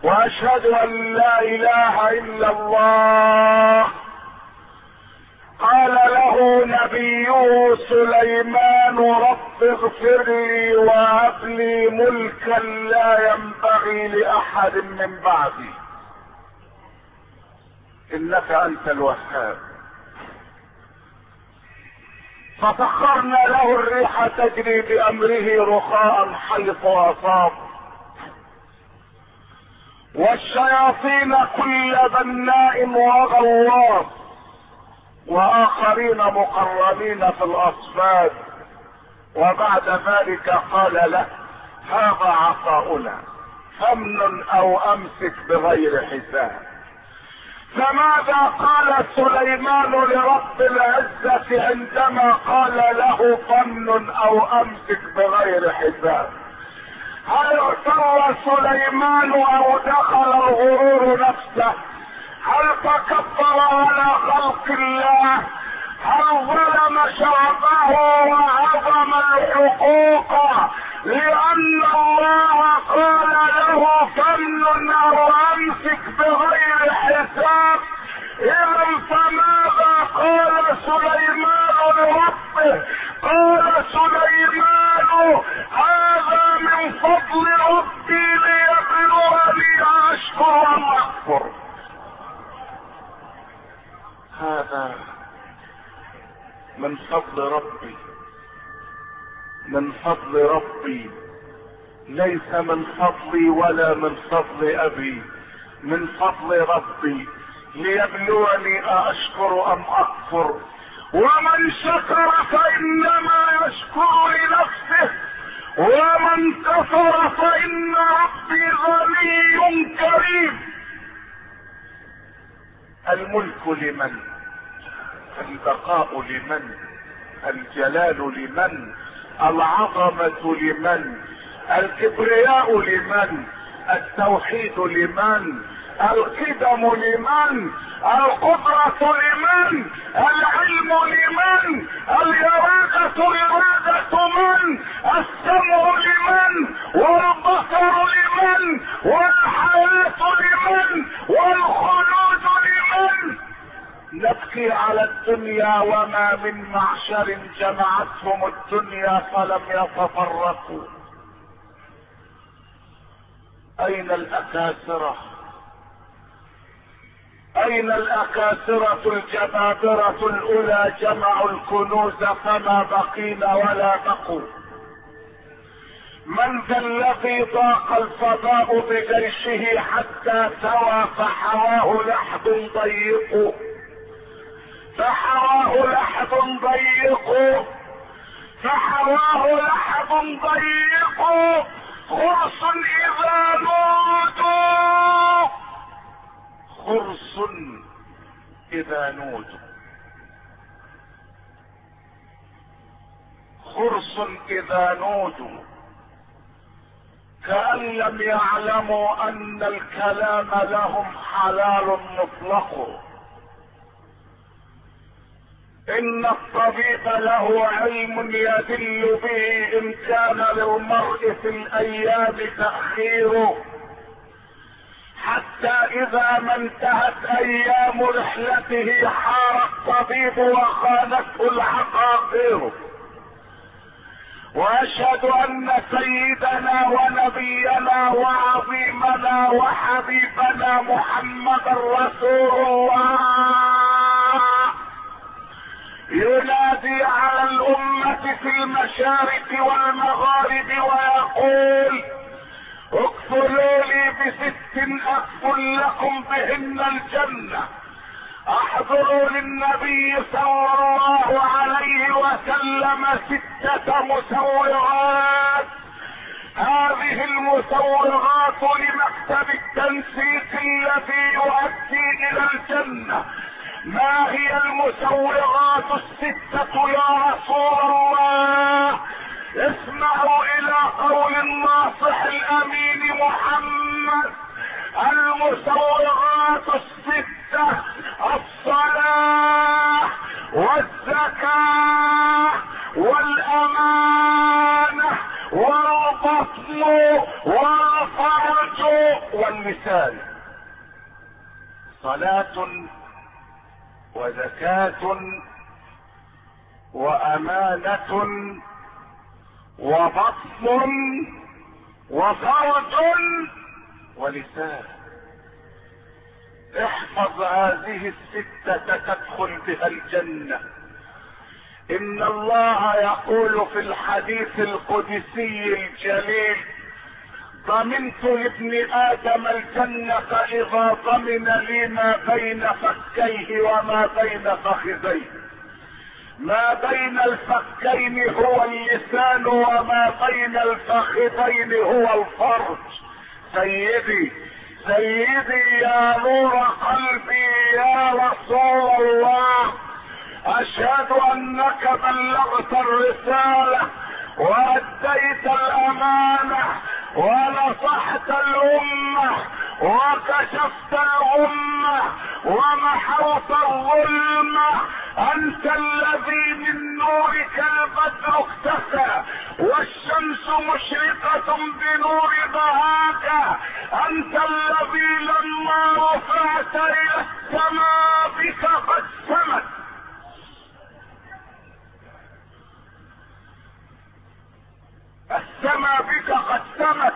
واشهد ان لا اله الا الله. قال له نبيه سليمان رب اغفر لي وهب لي ملكا لا ينبغي لاحد من بعدي انك انت الوهاب. فسخرنا له الريح تجري بامره رخاء حيث اصاب، والشياطين كل بناء وغواص، واخرين مقرنين في الاصفاد. وبعد ذلك قال له هذا عطاؤنا فامنن او امسك بغير حساب. فماذا قال سليمان لرب العزة عندما قال له فامنن او امسك بغير حساب؟ هل اغتر سليمان او دخل الغرور نفسه؟ هل تكبر على خلق الله؟ هل ظلم شعبه وعظم الحقوق لان الله قال له فامنن او امسك بغير حساب؟ اذا فماذا قال سليمان لربه؟ قال سليمان هذا من فضل ربي ليبلوني اشكر ام اكفر. هذا من فضل ربي، من فضل ربي، ليس من فضلي ولا من فضل ابي، من فضل ربي ليبلوني أأشكر أم أكفر. ومن شكر فإنما يشكر لنفسه، ومن كفر فإن ربي غني كريم. الملك لمن؟ البقاء لمن؟ الجلال لمن؟ العظمة لمن؟ الكبرياء لمن؟ التوحيد لمن؟ القدم لمن؟ القدرة لمن؟ العلم لمن؟ الإرادة إرادة من؟ السمع لمن؟ والبصر لمن؟ والحياة لمن؟ والخلود لمن؟ نبكي على الدنيا وما من معشر جمعتهم الدنيا فلم يتفرقوا. اين الاكاسرة؟ اين الاكاسرة الجبابرة الاولى جمعوا الكنوز فما بقينا ولا بقوا؟ من ذا الذي ضاق الفضاء بجيشه حتى سوى فحواه لحد ضيق، فحواه لحد ضيق، فحواه لحد ضيق، خرص اذا نودوا، خرص اذا نودوا، خرص اذا نودوا، كأن لم يعلموا ان الكلام لهم حلال مطلق. ان الطبيب له علم يدل به ان كان للمرء في الايام تأخير، حتى اذا ما انتهت ايام رحلته حار الطبيب وخانته العقاقير. واشهد ان سيدنا ونبينا وعظيمنا وحبيبنا محمد رسول الله ينادي على الامة في المشارق والمغارب ويقول اكفلوا لي ب6 اكفل لكم بهن الجنة. احضروا للنبي صلى الله عليه وسلم 6 مسوغات. هذه المسوغات لمكتب التنسيق الذي يؤدي الى الجنة. ما هي المسوغات 6 يا رسول الله؟ اسمعوا الى قول الناصح الامين محمد. المسوغات 6: الصلاة والزكاة والامانة والبطن والفرج اللسان صلاة وزكاة وأمانة وبطن وفرج ولسان. احفظ هذه الستة تدخل بها الجنة. ان الله يقول في الحديث القدسي الجليل: ضمنت لابن ادم الجنة اذا ضمن لي ما بين فكيه وما بين فخذيه. ما بين الفكين هو اللسان وما بين الفخذين هو الفرج. سيدي سيدي يا نور قلبي يا رسول الله، اشهد انك بلغت الرسالة واديت الامانة ونصحت الامة وكشفت الامة ومحوت الظلمة. انت الذي من نورك البدر اختفى والشمس مشرقة بنور ضحاك. انت الذي لما رفعت الى السماء بك قد سمت. السماء بك قد سمت.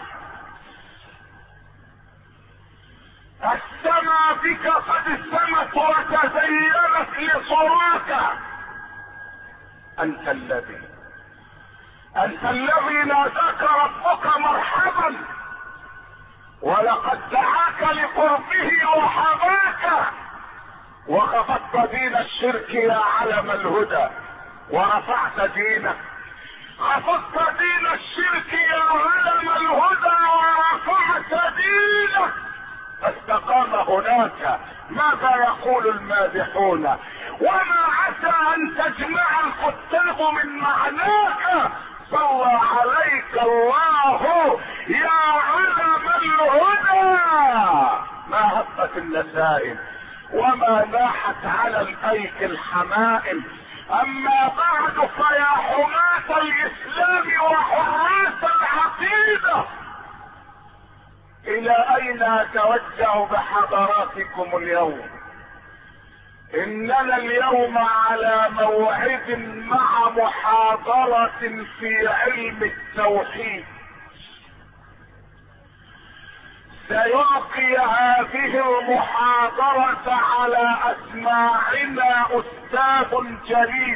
السماء بك قد سمت وتزينت لصراك. انت الذي ناداك ربك مرحبا ولقد دعاك لقربه وحباك وخفضت دين الشرك يا علم الهدى ورفعت دينك. خفضت دين الشرك يا علم الهدى ورفعت دينك فاستقام هناك. ماذا يقول المادحون؟ وما عسى ان تجمع الكتاب من معناك. صلى عليك الله يا علم الهدى. ما هبت النسائم وما ناحت على الايك الحمائم. اما بعد فيا حماة الاسلام وحراس العقيدة، الى اين اتوجه بحضراتكم اليوم؟ اننا اليوم على موعد مع محاضرة في علم التوحيد. سيلقي هذه المحاضرة على اسماعنا استاذ جليل.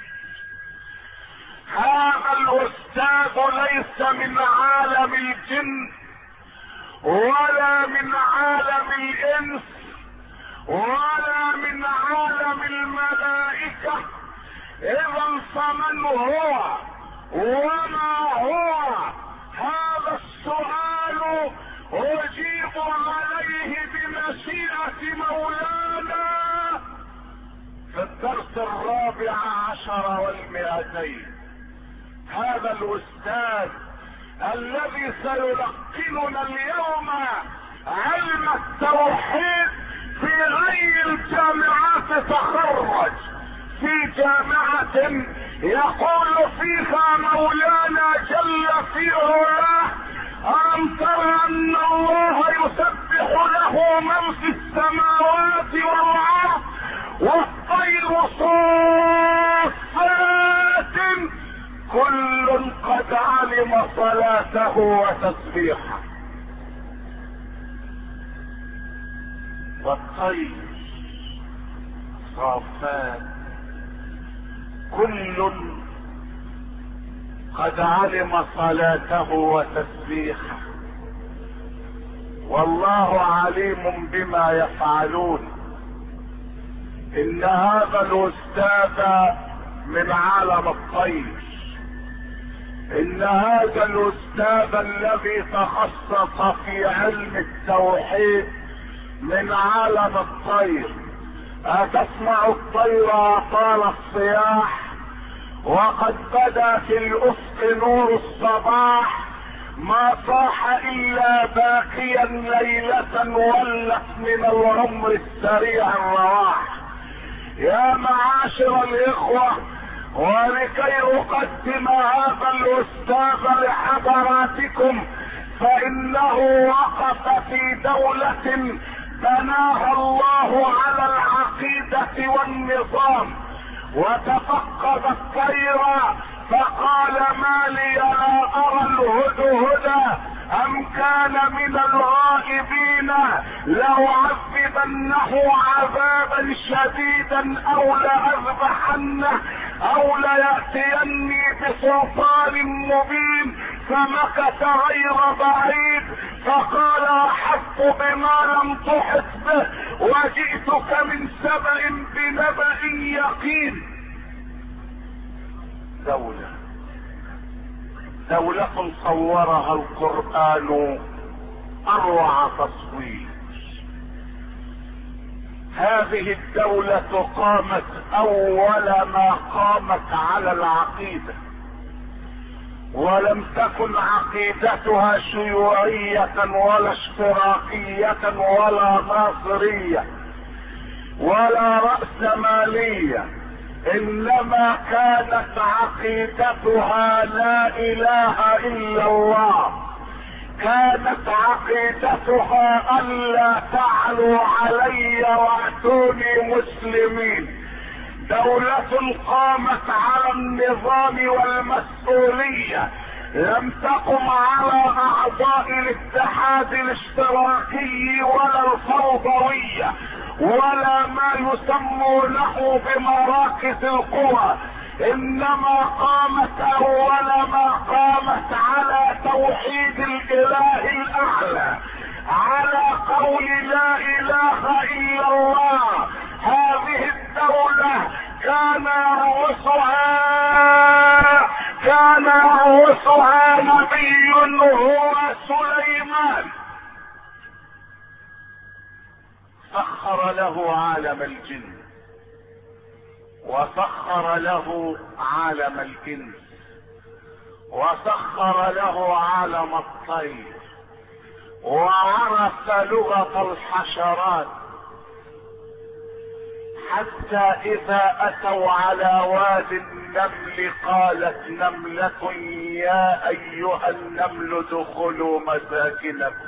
هذا الاستاذ ليس من عالم الجن ولا من عالم الانس ولا من عالم الملائكة. اذا فمن هو وما هو؟ هذا السؤال اجيب عليه بمشيئة مولانا في الدرس 14 هذا الاستاذ الذي سيلقننا اليوم علم التوحيد في غير الجامعات تخرج في جامعة يقول فيها مولانا جل في علاه: ألم تر أن الله يسبح له من في السماوات والأرض والطير صافات كل قد علم صلاته وتسبيحه. والطير صافات كل قد علم صلاته وتسبيحه والله عليم بما يفعلون. ان هذا الاستاذ من عالم الطير. ان هذا الاستاذ الذي تخصص في علم التوحيد من عالم الطير. أتسمع الطير طال الصياح وقد بدا في الافق نور الصباح. ما صاح الا باكيا ليلة ولت من العمر السريع الرواح. يا معاشر الاخوة، ولكي اقدم هذا الاستاذ لحضراتكم فانه وقف في دولة بناها الله على العقيدة والنظام، وتفقد الطير فقال ما لي لا ارى الهدهد ام كان من الغائبين لأعذبنه عذابا شديدا او لأذبحنه او ليأتيني بسلطان مبين. فمكث غير بعيد فقال احط بما لم تحط به وجئتك من سبأ بنبأ يقين. دولة صورها القرآن اروع تصوير. هذه الدولة قامت اول ما قامت على العقيدة، ولم تكن عقيدتها شيوعية ولا اشتراكية ولا ناصرية ولا رأسمالية، انما كانت عقيدتها لا اله الا الله. كانت عقيدتها الا تعلوا علي واتوني مسلمين. دولة قامت على النظام والمسؤولية، لم تقم على اعضاء الاتحاد الاشتراكي ولا الفوضوية ولا ما يسمونه بمراكز القوى، انما قامت اول ما قامت على توحيد الاله الاعلى، على قول لا اله الا الله. هذه الدولة كان يرأسها نبي هو سليمان، سخر له عالم الجن وسخر له عالم الانس وسخر له عالم الطير، وعرف لغة الحشرات، حتى اذا اتوا على واد النمل قالت نملة يا ايها النمل ادخلوا مساكنكم.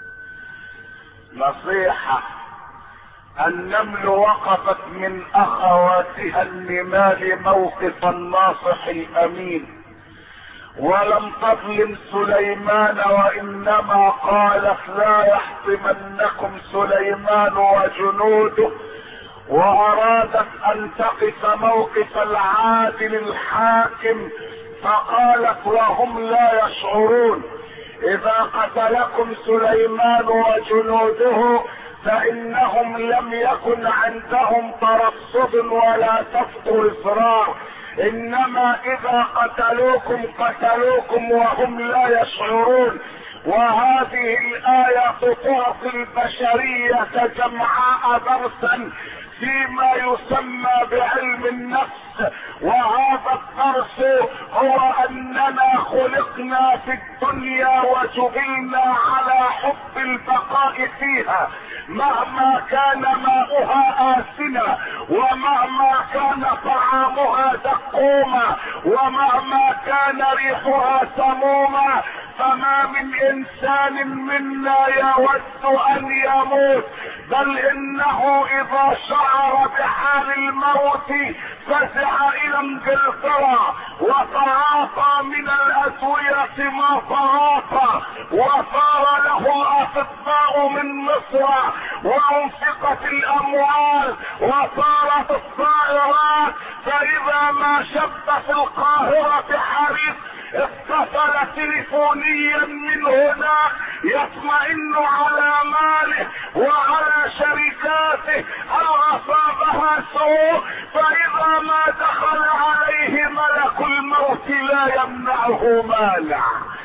نصيحة: النمل وقفت من اخواتها النمال موقف الناصح الامين، ولم تظلم سليمان، وانما قالت لا يحطمنكم سليمان وجنوده، وارادت ان تقف موقف العادل الحاكم، فقالت وهم لا يشعرون: اذا قتلكم سليمان وجنوده فانهم لم يكن عندهم ترصد ولا سفك اصرار، انما اذا قتلوكم وهم لا يشعرون. وهذه الآية تعطي البشرية جمعاء درسا فيما يسمى بعلم النفس، وهذا الدرس هو اننا خلقنا في الدنيا وجبلنا على حب البقاء فيها، مهما كان ماؤها آسنا، ومهما كان طعامها دقوما، ومهما كان ريحها سموما. فما من انسان منا يود ان يموت، بل انه اذا شعر بحال الموت فزع الى انجلترا وتعاطى من الادوية ما تعاطى، وصار له اطباء من مصر، وانفقت الاموال وصارت الطائرات، فاذا ما شب في القاهرة حريق اتصل تليفونيا من هنا يطمئن على ماله وعلى شركاته هل اصابها سوء، فاذا ما دخل عليه ملك الموت لا يمنعه مانع،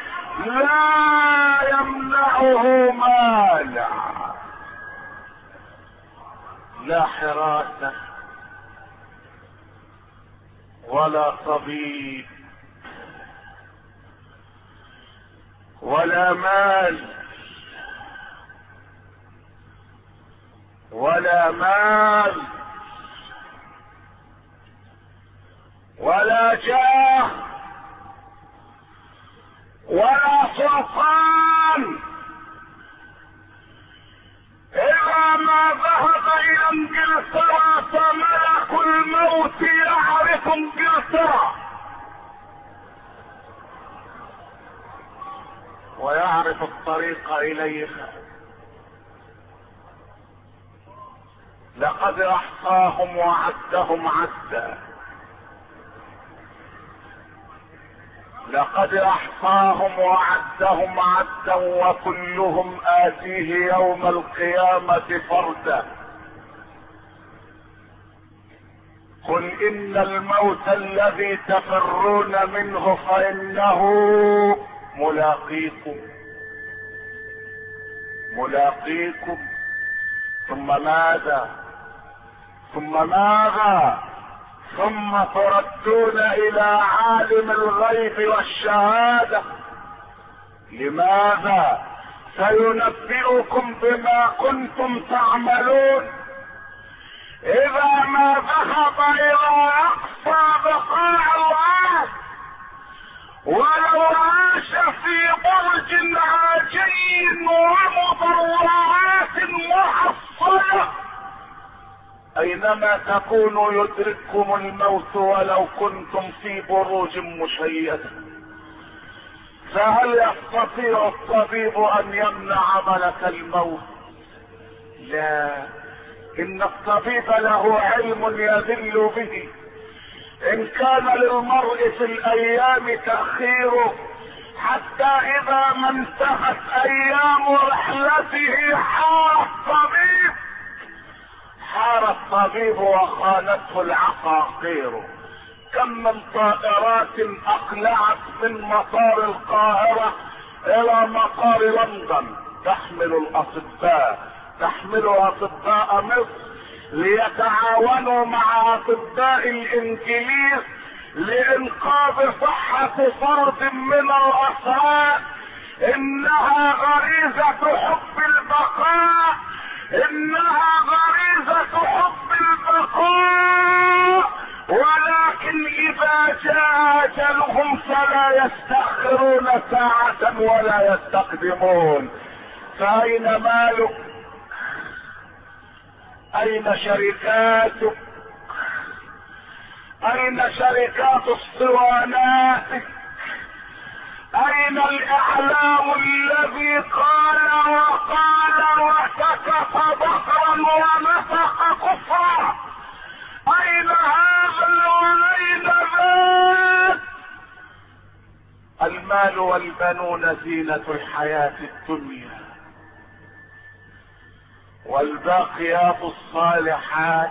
لا يمنعه مانع، لا حراسة ولا طبيب ولا مال ولا جاه ولا سلطان ما ذهب الى انجلترا فملك الموت يعرف انجلترا ويعرف الطريق اليها. لقد احصاهم وعدهم عدا، لقد احصاهم وعدهم عدا، وكلهم آتيه يوم القيامة فردا. قل ان الموت الذي تفرون منه فانه ملاقيكم، ملاقيكم. ثم ماذا؟ ثم ماذا؟ ثم تردون الى عالم الغيب والشهادة. لماذا؟ سينبئكم بما كنتم تعملون. اذا ما ذهب الى اقصى بقاع الارض ولو عاش في برج عاجي ومضرعات محصنة، اينما تكونوا يدرككم الموت ولو كنتم في بروج مشيدة. فهل يستطيع الطبيب ان يمنع ملك الموت؟ لا، ان الطبيب له علم يذل به. ان كان للمرء في الايام تأخيره حتى اذا ما انتهت ايام رحلته حار الطبيب وخانته العقاقير. كم من طائرات اقلعت من مطار القاهرة الى مطار لندن تحمل الاطباء، تحمل اطباء مصر ليتعاونوا مع اطباء الانجليز لانقاذ صحة فرد من الافراد. انها غريزة حب البقاء، انها غريزة حب البقاء، ولكن اذا جاء اجلهم فلا يستأخرون ساعة ولا يستقدمون. فاين مالك؟ اين شركاتك؟ اين شركات اسطواناتك؟ اين الاعلام الذي قال وقال وسكت ظهرا ونفق كفرا؟ اين هذا واين ذاك؟ المال والبنون زينة الحياة الدنيا، والباقيات الصالحات،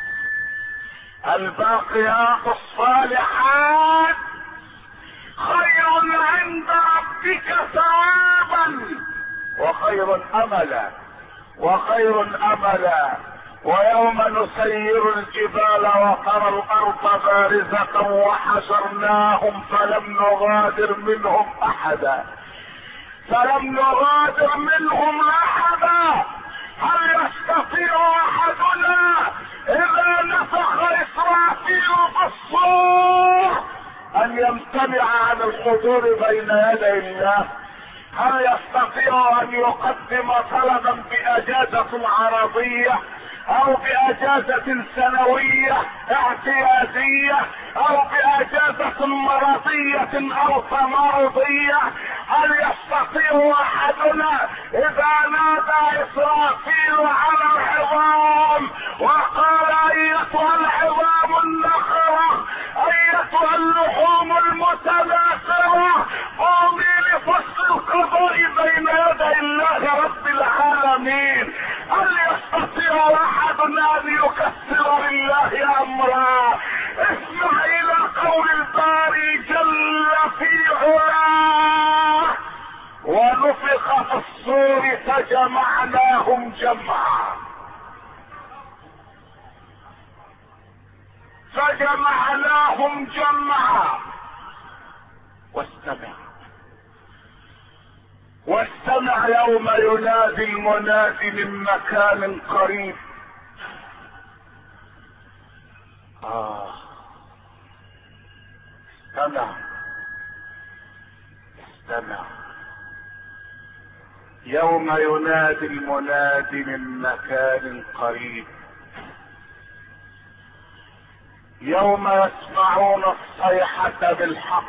الباقيات الصالحات خير عند ربك ثوابا وخير املا، وخير املا. ويوم نسير الجبال وترى الارض بارزة وحشرناهم فلم نغادر منهم احدا، فلم نغادر منهم احدا. هل يستطيع احدنا اذا نفخ اسرافيل بالصور ان يمتنع عن الحضور بين يدي الله؟ هل يستطيع ان يقدم طلبا باجازة عرضية او باجازة سنوية اعتيادية او باجازة مرضية او تمرضية؟ هل يستطيع احدنا اذا نادى اسرافيل على العظام وقال ايتها العظام النخرة، ايتها اللحوم المتناثرة، قومي لفصل القضاء بين يدي الله رب العالمين؟ هل يستطيع احدنا ان يكسر لله امرا؟ اسمع الى قول الباري جل في علاه: ونفخ في الصور فجمعناهم جمعا، فجمعناهم جمعا. واستمع يوم ينادي المنادي من مكان قريب: استمع يوم ينادي المناد من مكان قريب، يوم يسمعون الصيحة بالحق،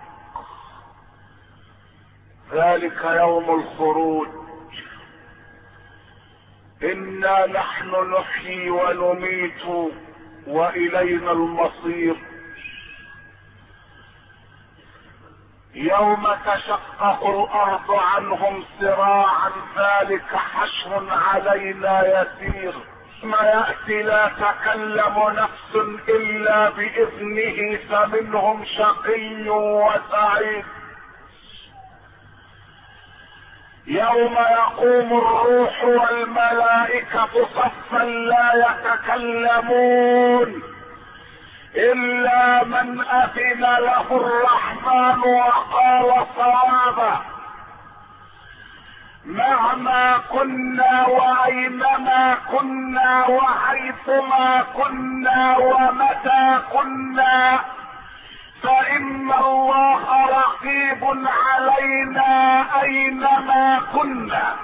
ذلك يوم الخروج. إنا نحن نحيي ونميت وإلينا المصير. يوم تشقق الأرض عنهم سراعا، ذلك حشر علينا يسير. ما يأتي لا تكلم نفس إلا بإذنه، فمنهم شقي وسعيد. يوم يقوم الروح والملائكة صفا لا يتكلمون إلا من أذن له الرحمن وقال صوابا. مهما كنا وأينما كنا وحيثما كنا ومتى كنا، فإن الله رقيب علينا أينما كنا.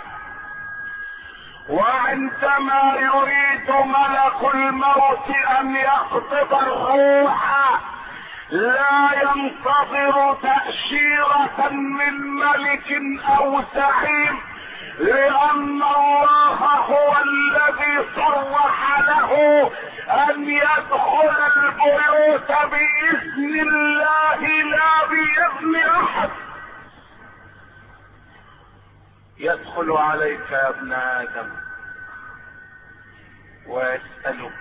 وعندما يريد ملك الموت أن يقبض الروح لا ينتظر تأشيرة من ملك أو زعيم، لأن الله هو الذي صرح له أن يدخل البيوت بإذن الله لا بإذن أحد. يدخل عليك يا ابن آدم ويسألك: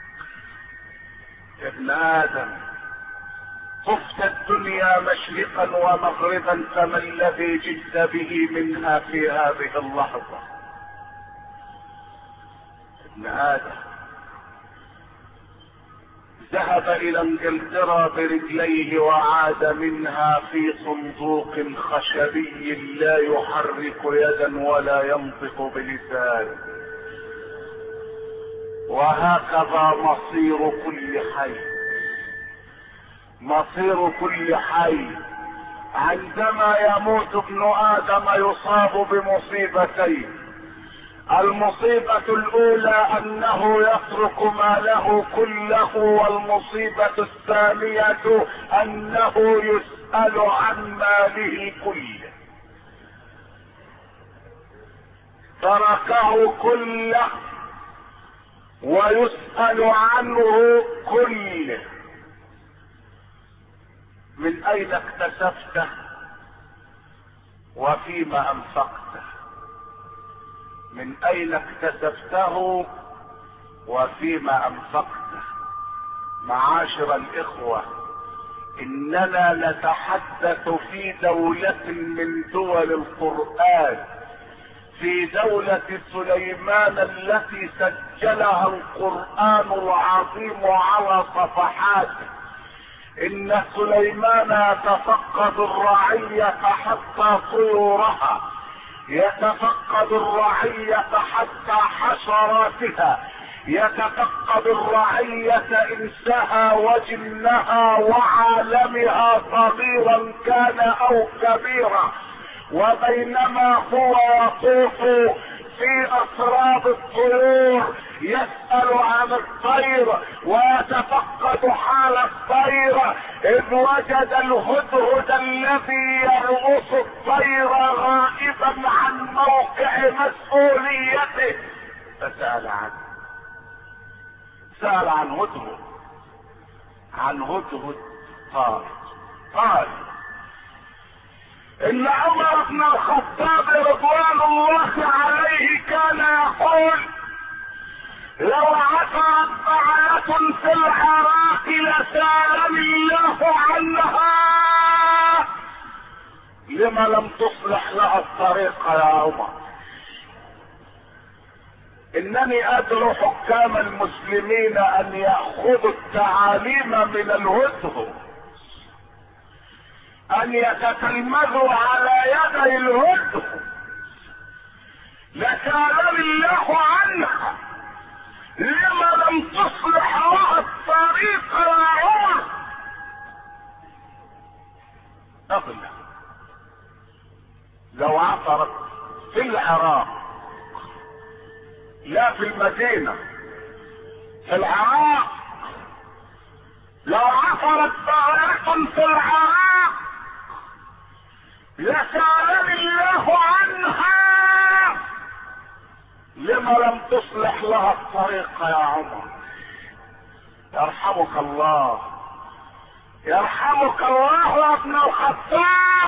يا ابن آدم، طفت الدنيا مشرقا ومغربا، فما الذي جئت به منها في هذه اللحظة؟ ابن آدم ذهب إلى انجلترا برجليه وعاد منها في صندوق خشبي لا يحرك يدا ولا ينطق بلسان. وهكذا مصير كل حي، مصير كل حي. عندما يموت ابن آدم يصاب بمصيبتين: المصيبة الأولى أنه يترك ماله كله، والمصيبة الثانية أنه يسأل عن ماله كله. تركه كله ويسأل عنه كله. من أين اكتسبته وفيما أنفقته؟ من أين اكتسبته وفيما أنفقته؟ معاشر الإخوة، إننا نتحدث في دولة من دول القرآن، في دولة سليمان التي سجلها القرآن العظيم على صفحاته. إن سليمان يتفقد الرعية حتى طيورها، يتفقد الرعية حتى حشراتها، يتفقد الرعية انسها وجنها وعالمها صغيرا كان او كبيرا. وبينما هو يطوف في اسراب الطيور يسأل عن الطير ويتفقد حال الطير، اذ وجد الهدهد الذي يرقص الطير غائبا عن موقع مسؤوليته، فسأل عنه. سأل عن هدهد، عن هدهد. قال ان عمر بن الخطاب رضوان الله عليه كان يقول: لو عثرت بعلة في العراق لسالني الله عنها. لما لم تصلح لها الطريق يا عمر؟ انني ادعو حكام المسلمين ان يأخذوا التعاليم من الهدهد، ان يتتلمذوا على يدي الهدهد. لسالني الله عنها، لما لم تصلح لها الطريق يا عمر؟ أغلى. لو عثرت في العراق لا في المدينة، في العراق. لو عثرت ثغرة في العراق لسألني الله عنها لما لم تصلح لها الطريق يا عمر. يرحمك الله، يرحمك الله يا ابن الخطاب،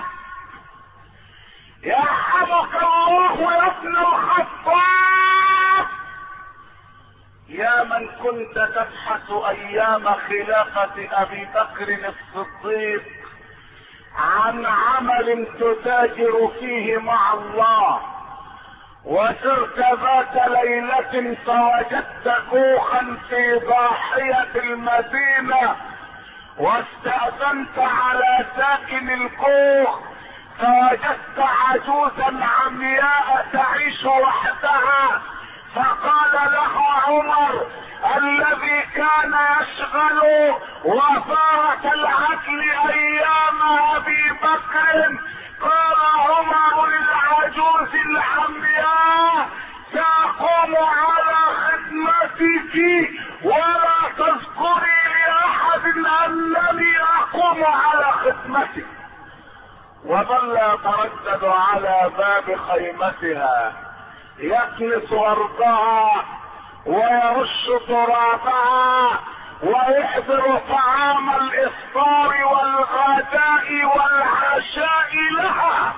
يرحمك الله يا ابن الخطاب. يا من كنت تبحث ايام خلافة ابي بكر الصديق عن عمل تتاجر فيه مع الله، وسرت ذات ليلة فوجدت كوخا في ضاحية المدينة، واستأذنت على ساكن الكوخ فوجدت عجوزا عمياء تعيش وحدها، فقال له عمر الذي كان يشغل وفارة العدل ايام ابي بكر، قال عمر للعجوز العمياء ساقوم على خدمتك ولا تذكري لاحد انني اقوم على خدمتك. وظل يتردد على باب خيمتها يكنس ارضها ويرش ترابها ويحضر طعام الافطار والغداء والعشاء لها.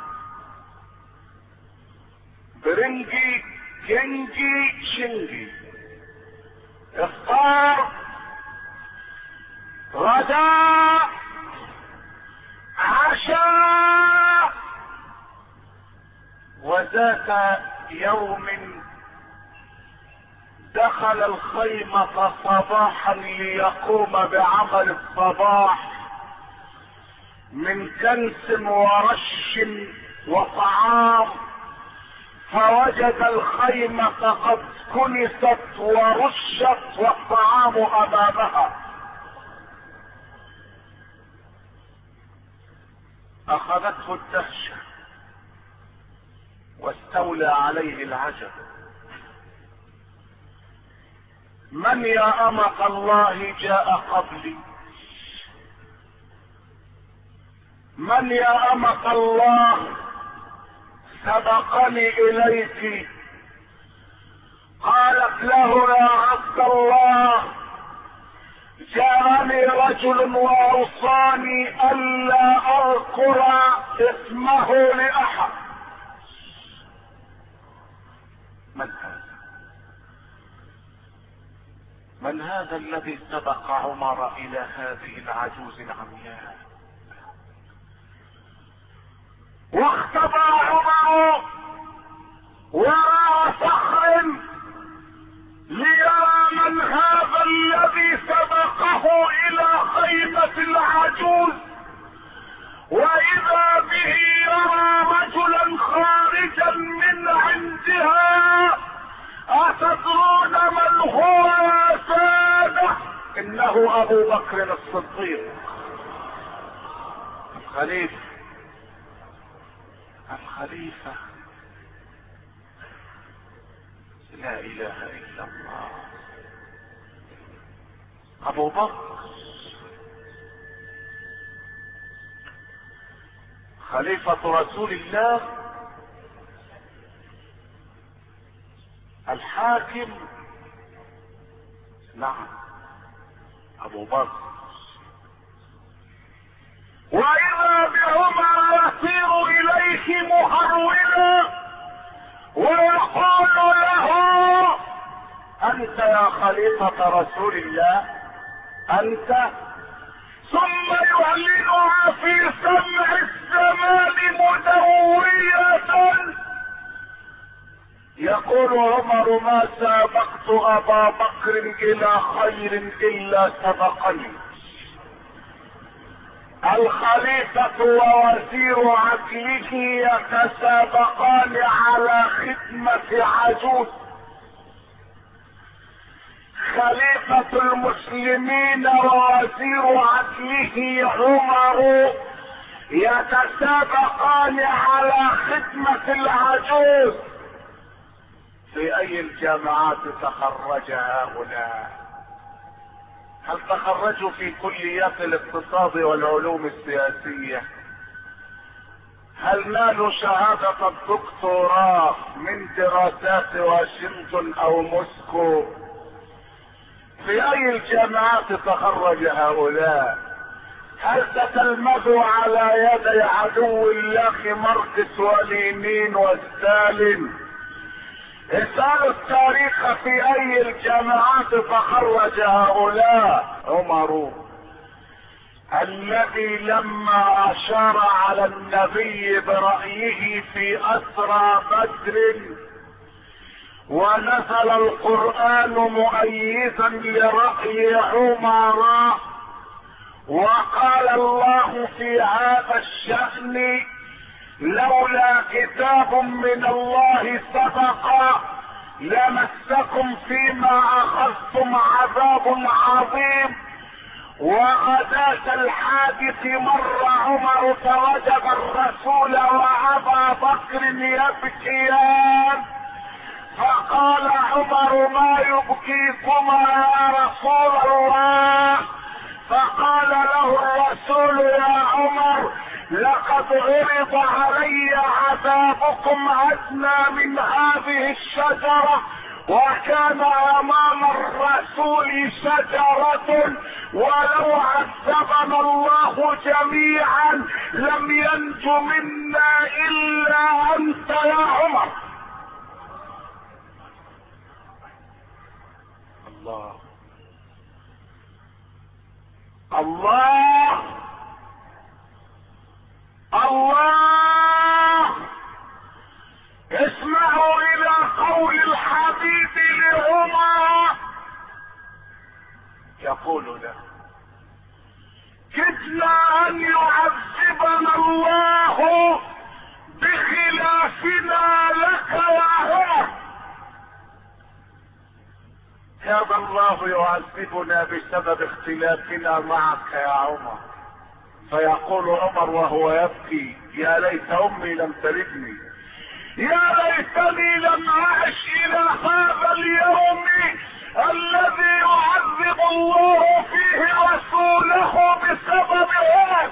برنجي كنجي شنجي، افطار، غداء، عشاء. وذات يوم دخل الخيمة صباحا ليقوم بعمل الصباح من كنس ورش وطعام، فوجد الخيمة قد كنست ورشت والطعام امامها. اخذته الدهشة واستولى عليه العجب. من يا امة الله جاء قبلي؟ من يا امة الله سبقني اليك؟ قالت له يا عبد الله جاءني رجل واوصاني الا اذكر اسمه لاحد. من هذا؟ من هذا الذي سبق عمر الى هذه العجوز العمياء؟ واختبأ عمر وراء صخر ليرى من هذا الذي سبقه الى خيمة العجوز، واذا به يرى رجلا خارجا من عندها. اتدرون من هو يا سادة؟ انه ابو بكر الصديق الخليفة. لا اله الا الله. ابو بكر خليفة رسول الله، الحاكم. نعم ابو بكر. واذا بعمر يسير اليه مهرولا ويقول له انت يا خليفة رسول الله انت، ثم يعلنها في سمع الزمان مدوية. يقول عمر ما سابقت ابا بكر الى خير الا سبقني. الخليفة ووزير عدله يتسابقان على خدمة عجوز. خليفة المسلمين ووزير عدله عمر يتسابقان على خدمة العجوز. في اي الجامعات تخرج هؤلاء؟ هل تخرجوا في كليات الاقتصاد والعلوم السياسية؟ هل نالوا شهادة الدكتوراه من دراسات واشنطن او موسكو؟ في اي الجامعات تخرج هؤلاء؟ هل تتلمذوا على يدي عدو الله ماركس ولينين وستالين؟ اسألوا التاريخ في اي الجامعات تخرج هؤلاء. عمر الذي لما اشار على النبي برأيه في اسرى بدر ونزل القرآن مؤيدا لرأي عمر، وقال الله في هذا الشأن لولا كتاب من الله سبق لمسكم فيما اخذتم عذاب عظيم، وغداة الحادث مر عمر فوجد الرسول وابا بكر يبكيان، فقال عمر ما يبكيكما يا رسول الله؟ فقال له الرسول يا عمر لقد عرض علي عذابكم ادنى من هذه الشجرة، وكان امام الرسول شجرة، ولو عذبنا الله جميعا لم ينج منا الا انت يا عمر. الله الله الله. اسمعوا الى قول الحبيب لعمر، يقول له كدنا ان يعذبنا الله بخلافنا لك يا عمر. كاد الله يعذبنا بسبب اختلافنا معك يا عمر. فيقول عمر وهو يبكي يا ليت امي لم تلدني، يا ليتني لم اعش الى هذا اليوم الذي يعذب الله فيه رسوله بسبب عمر.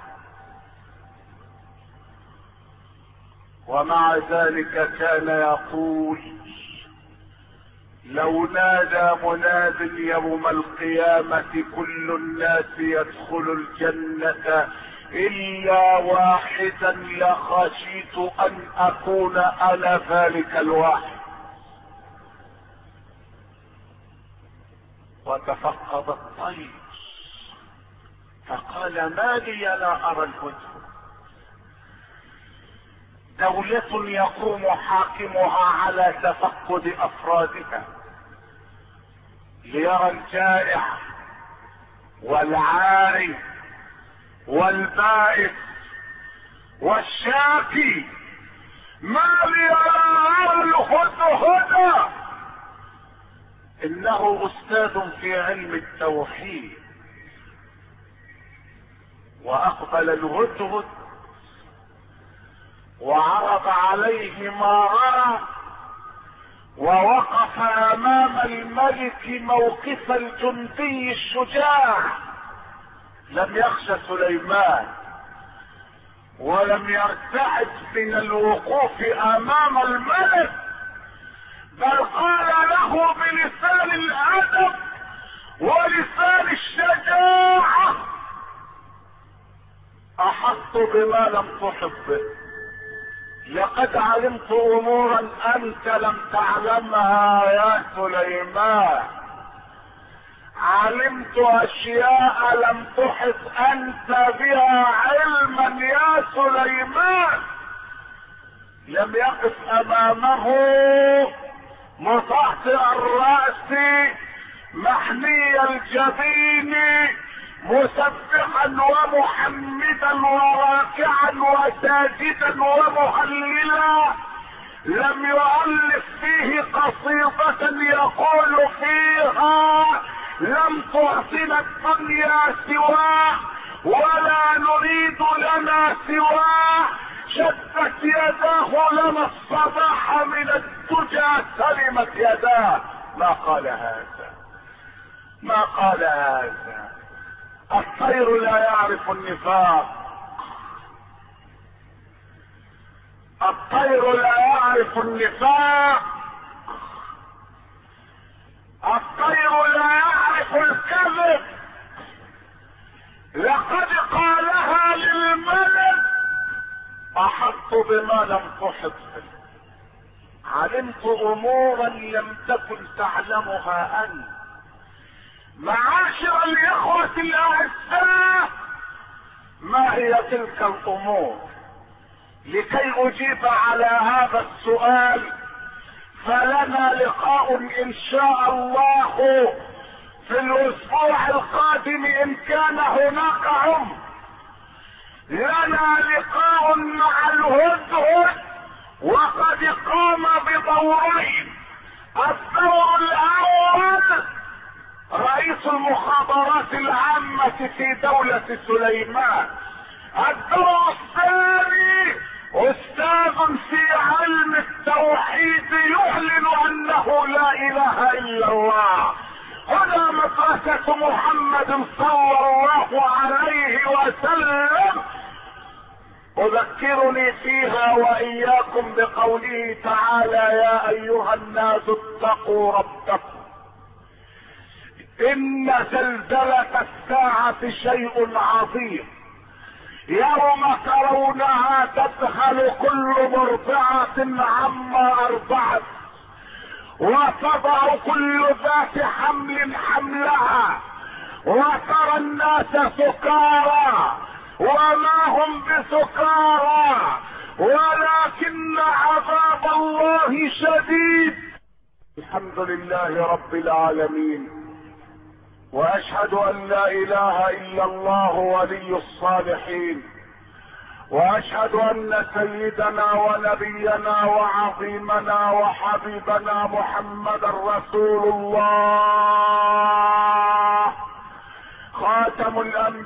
ومع ذلك كان يقول لو نادى مناد يوم القيامة كل الناس يدخل الجنة الا واحدا لخشيت ان اكون انا ذلك الواحد. وتفقد الطير فقال ما لي لا ارى الهدهد. دولة يقوم حاكمها على تفقد افرادها ليرى الجائع والعاري والبائس والشاكي، ما لي لا ارى الهدهد. انه استاذ في علم التوحيد. واقبل الهدهد وعرض عليه ما رأى، ووقف امام الملك موقف الجندي الشجاع. لم يخش سليمان ولم يرتعد من الوقوف امام الملك، بل قال له بلسان الادب ولسان الشجاعة احط بما لم تحط به، لقد علمت امورا انت لم تعلمها يا سليمان، علمت اشياء لم تحط انت بها علما يا سليمان. لم يقف امامه مطأطئ الرأس محني الجبين مسبحا ومحمدا وراكعا وساجدا ومهللا. لم يؤلف فيه قصيدة يقول فيها لم تعطنا الدنيا سواه ولا نريد لنا سواه، شدت يداه لنا الصباح من الدجى سلمت يداه. ما قال هذا، ما قال هذا. الطير لا يعرف النفاق، الطير لا يعرف النفاق، الطير لا يعرف الكذب. لقد قالها للملك: احط بما لم تحط به، علمت امورا لم تكن تعلمها انت. معاشر الاخوة الاعزاء، ما هي تلك الامور؟ لكي اجيب على هذا السؤال فلنا لقاء ان شاء الله في الاسبوع القادم ان كان هناك عمر. لنا لقاء مع الهدهد وقد قام بدورين. الدور الاول رئيس المخابرات العامة في دولة سليمان. الدور الثاني استاذ في علم التوحيد يعلن انه لا اله الا الله. هنا مدرسة محمد صلى الله عليه وسلم. اذكرني فيها واياكم بقوله تعالى: يا ايها الناس اتقوا ربكم ان زلزلة الساعة شيء عظيم، يوم ترونها تذهل كل مرضعة عما ارضعت وتضع كل ذات حمل حملها وترى الناس سكارى وما هم بسكارى ولكن عذاب الله شديد. الحمد لله رب العالمين، واشهد ان لا اله الا الله ولي الصالحين، واشهد ان سيدنا ونبينا وعظيمنا وحبيبنا محمدا رسول الله خاتم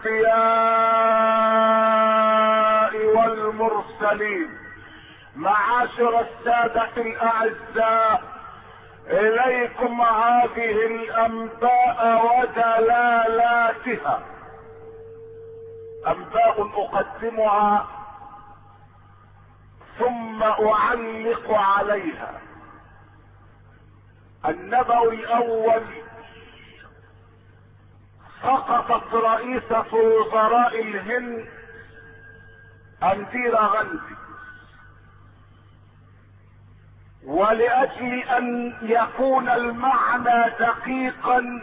الانبياء والمرسلين. معاشر السادة الاعزاء، اليكم هذه الانباء ودلالاتها. انباء اقدمها ثم اعلق عليها. النبأ الاول: سقطت رئيسة وزراء الهند انديرا غاندي، ولأجل ان يكون المعنى دقيقا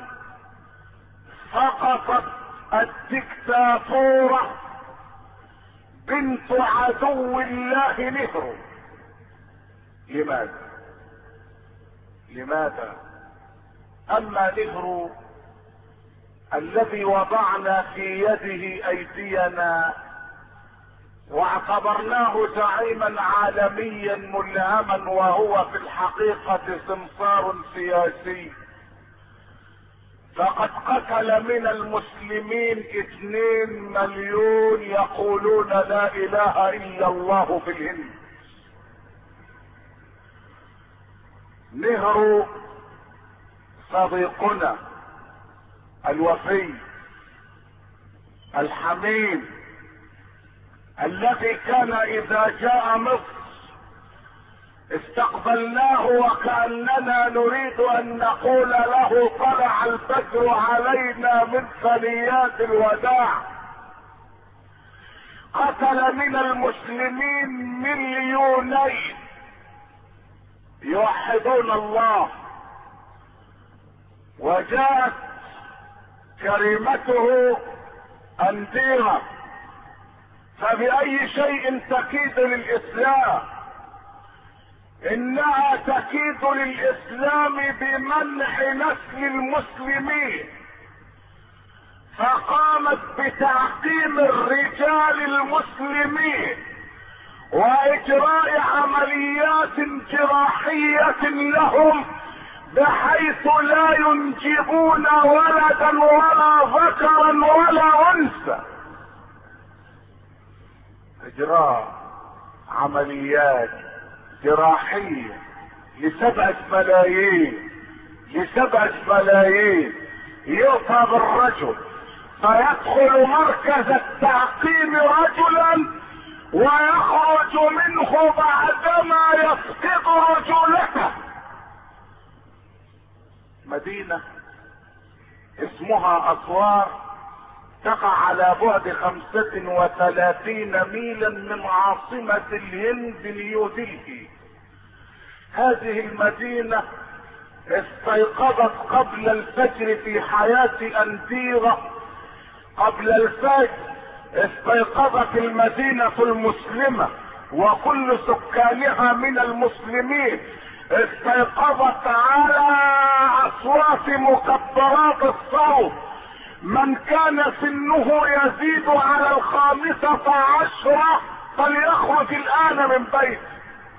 سقطت الدكتاتورة بنت عدو الله نهرو. لماذا؟ اما نهرو الذي وضعنا في يده ايدينا واعتبرناه زعيما عالميا ملهما، وهو في الحقيقة سمسار سياسي، فقد قتل من المسلمين 2 مليون يقولون لا اله الا الله في الهند. نهرو صديقنا الوفي الحميم الذي كان اذا جاء مصر استقبلناه وكأننا نريد ان نقول له: طلع البدر علينا من ثنيات الوداع. قتل من المسلمين 2 مليون يوحدون الله، وجاءت كريمته انديرا. فبأي شيء تكيد للإسلام؟ انها تكيد للإسلام بمنع نسل المسلمين، فقامت بتعقيم الرجال المسلمين واجراء عمليات جراحية لهم بحيث لا ينجبون ولدا ولا ذكرا ولا انثى. اجراء عمليات جراحية ل7 ملايين، ل7 ملايين، يؤتى بالرجل فيدخل مركز التعقيم رجلا ويخرج منه بعدما يفقد رجولته. مدينة اسمها اسوار تقع على بعد 35 ميلا من عاصمة الهند نيودلهي. هذه المدينة استيقظت قبل الفجر في حياة أنديرة. قبل الفجر استيقظت المدينة المسلمة وكل سكانها من المسلمين، استيقظت على أصوات مكبرات الصوت. من كان سنه يزيد على 15 فليخرج الآن من بيته.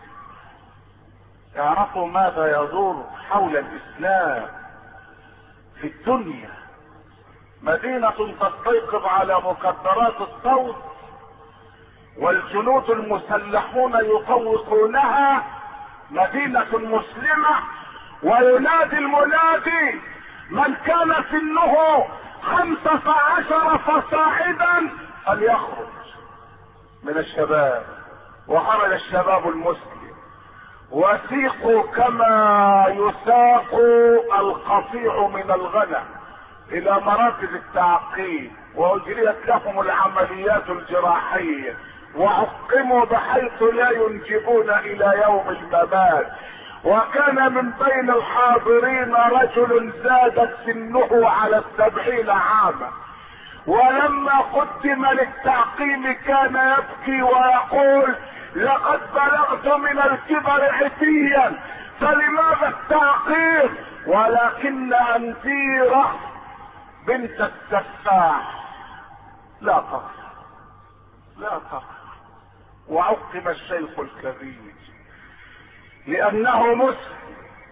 يعرفوا ماذا يدور حول الإسلام في الدنيا. مدينة تستيقظ على مكبرات الصوت والجنود المسلحون يطوقونها. مدينة مسلمة وينادي المنادي من كان سنه 15 فصاعدا فليخرج من الشباب. وخرج الشباب المسلم وسيقوا كما يساق القطيع من الغنم الى مراكز التعقيم، واجريت لهم العمليات الجراحية وعقموا بحيث لا ينجبون الى يوم الممات. وكان من بين الحاضرين رجل زادت سنه على 70 عاما، ولما قدم للتعقيم كان يبكي ويقول لقد بلغت من الكبر عتيا فلماذا التعقيم؟ ولكن أنديرة بنت السفاح لا تقع، لا تقع. وعقم الشيخ الكبير لأنه مسلم،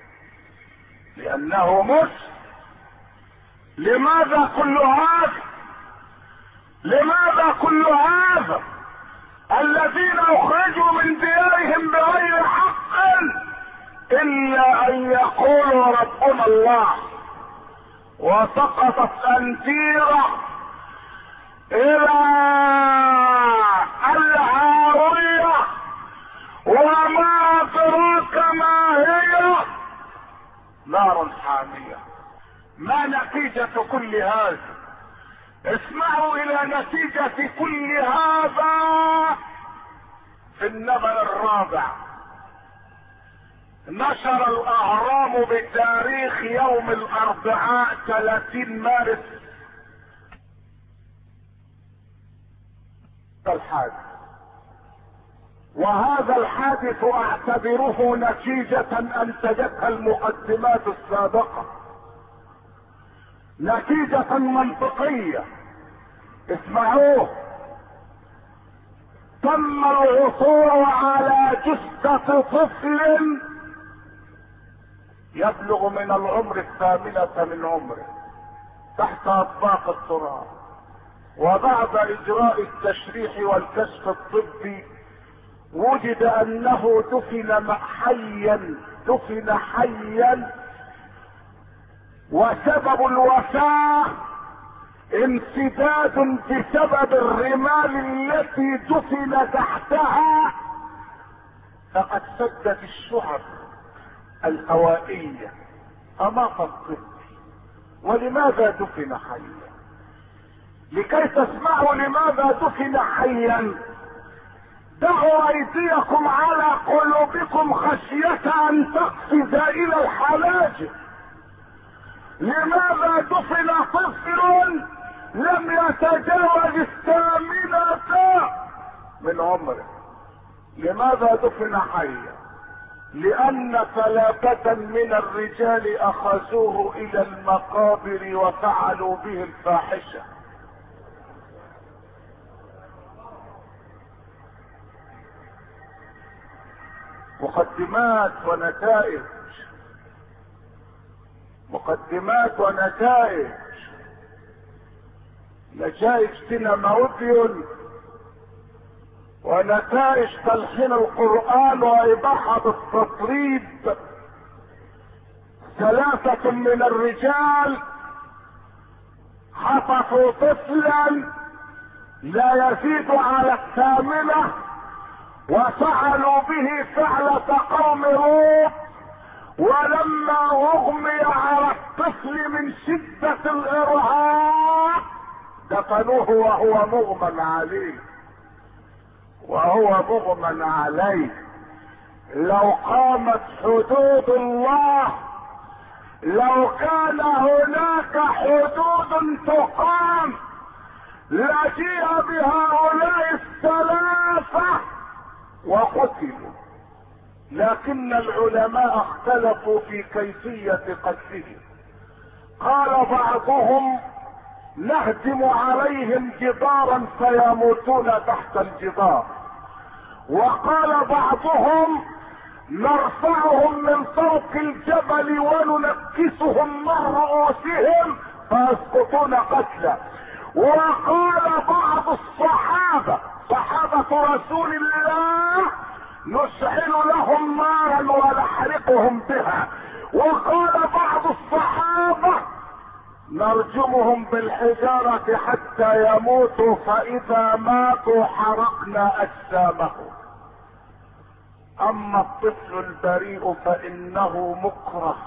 لأنه مسلم. لماذا كل هذا؟ لماذا كل هذا؟ الذين اخرجوا من ديارهم بغير حق الا ان يقولوا ربنا الله. وسقطت أنديرة الى الهاوية، وما ادراك ما هي نار حامية. ما نتيجة كل هذا؟ اسمعوا الى نتيجة كل هذا. في النبأ الرابع نشر الاهرام بتاريخ يوم الاربعاء 30 مارس الحادث، وهذا الحادث اعتبره نتيجة انتجتها المقدمات السابقة، نتيجة منطقية. اسمعوه. تم العثور على جثة طفل يبلغ من العمر 8 من عمره تحت اطباق التراب، وبعد اجراء التشريح والكشف الطبي وجد انه دفن حيا، وسبب الوفاة انسداد بسبب الرمال التي دفن تحتها، فقد سدت الشعب الهوائية امام الطفل. ولماذا دفن حيا؟ لكي تسمعوا لماذا دفن حيا. دعوا ايديكم على قلوبكم خشية ان تقفز الى الحناجر. لماذا دفن طفل لم يتجاوز 8 من عمره؟ لماذا دفن حيا؟ لان 3 من الرجال اخذوه الى المقابر وفعلوا به الفاحشة. مقدمات ونتائج، مقدمات ونتائج. نتائج سينمائية ونتائج تلحين القرآن وإباحة التطريب. 3 من الرجال خطفوا طفلا لا يزيد على 8 وفعلوا به فعلة قوم لوط، ولما اغمي على الطفل من شدة الارهاق دفنوه وهو مغمى عليه. لو قامت حدود الله، لو كان هناك حدود تقام لجيء بهؤلاء 3 وقتلوا، لكن العلماء اختلفوا في كيفية قتلهم. قال بعضهم نهدم عليهم جدارا فيموتون تحت الجدار، وقال بعضهم نرفعهم من فوق الجبل وننكسهم من رؤوسهم فيسقطون قتلا. وقال بعض الصحابة صحابة رسول الله نشعل لهم نارا ونحرقهم بها. وقال بعض الصحابة نرجمهم بالحجارة حتى يموتوا، فإذا ماتوا حرقنا أجسامهم. أما الطفل البريء فإنه مكره،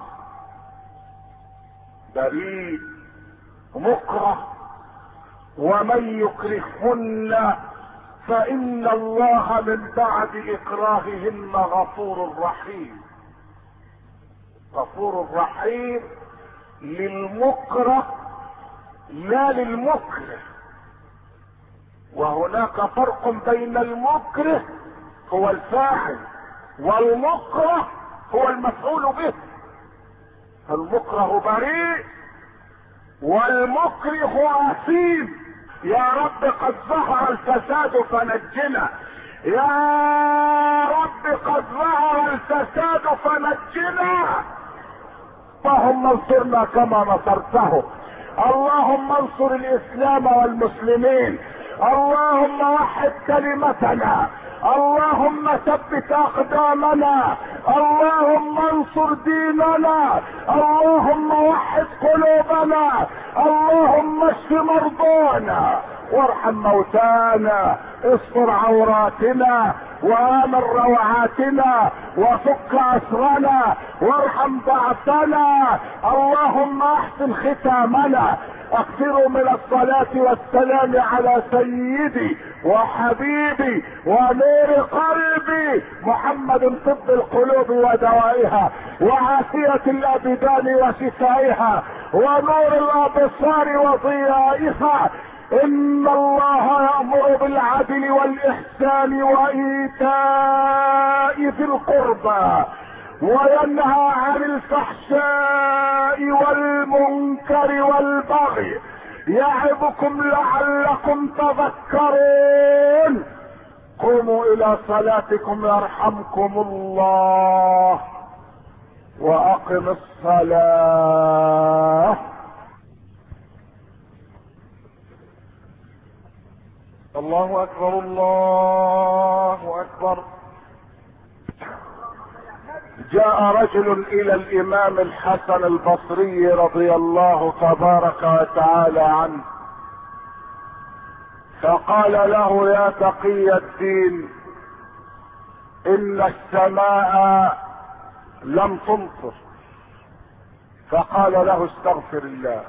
بريء مكره، ومن يكرههن فإن الله من بعد إكراههن غفور رحيم. غفور رحيم للمكره لا للمكره. وهناك فرق بين المكره هو الفاعل والمكره هو المفعول به. المكره بريء والمكره اثيم. يا رب قد ظهر الفساد فنجنا، يا رب قد ظهر الفساد فنجنا. اللهم انصرنا كما نصرته، اللهم انصر الاسلام والمسلمين، اللهم وحد كلمتنا، اللهم ثبت اقدامنا، اللهم انصر ديننا، اللهم وحد قلوبنا، اللهم اشف مرضانا وارحم موتانا، استر عوراتنا وامن روعاتنا وفك اسرنا وارحم ضعفنا، اللهم احسن ختامنا. اكثروا من الصلاة والسلام على سيدي وحبيبي ونور قلبي محمد، طب القلوب ودوائها وعافية الابدان وشفائها ونور الابصار وضيائها. ان الله يأمر بالعدل والاحسان وايتاء ذي القربى وينهى عن الفحشاء والمنكر والبغي يعظكم لعلكم تذكرون. قوموا الى صلاتكم يرحمكم الله واقم الصلاة. الله اكبر الله اكبر. جاء رجل الى الامام الحسن البصري رضي الله تبارك وتعالى عنه فقال له يا تقي الدين ان السماء لم تمطر. فقال له استغفر الله.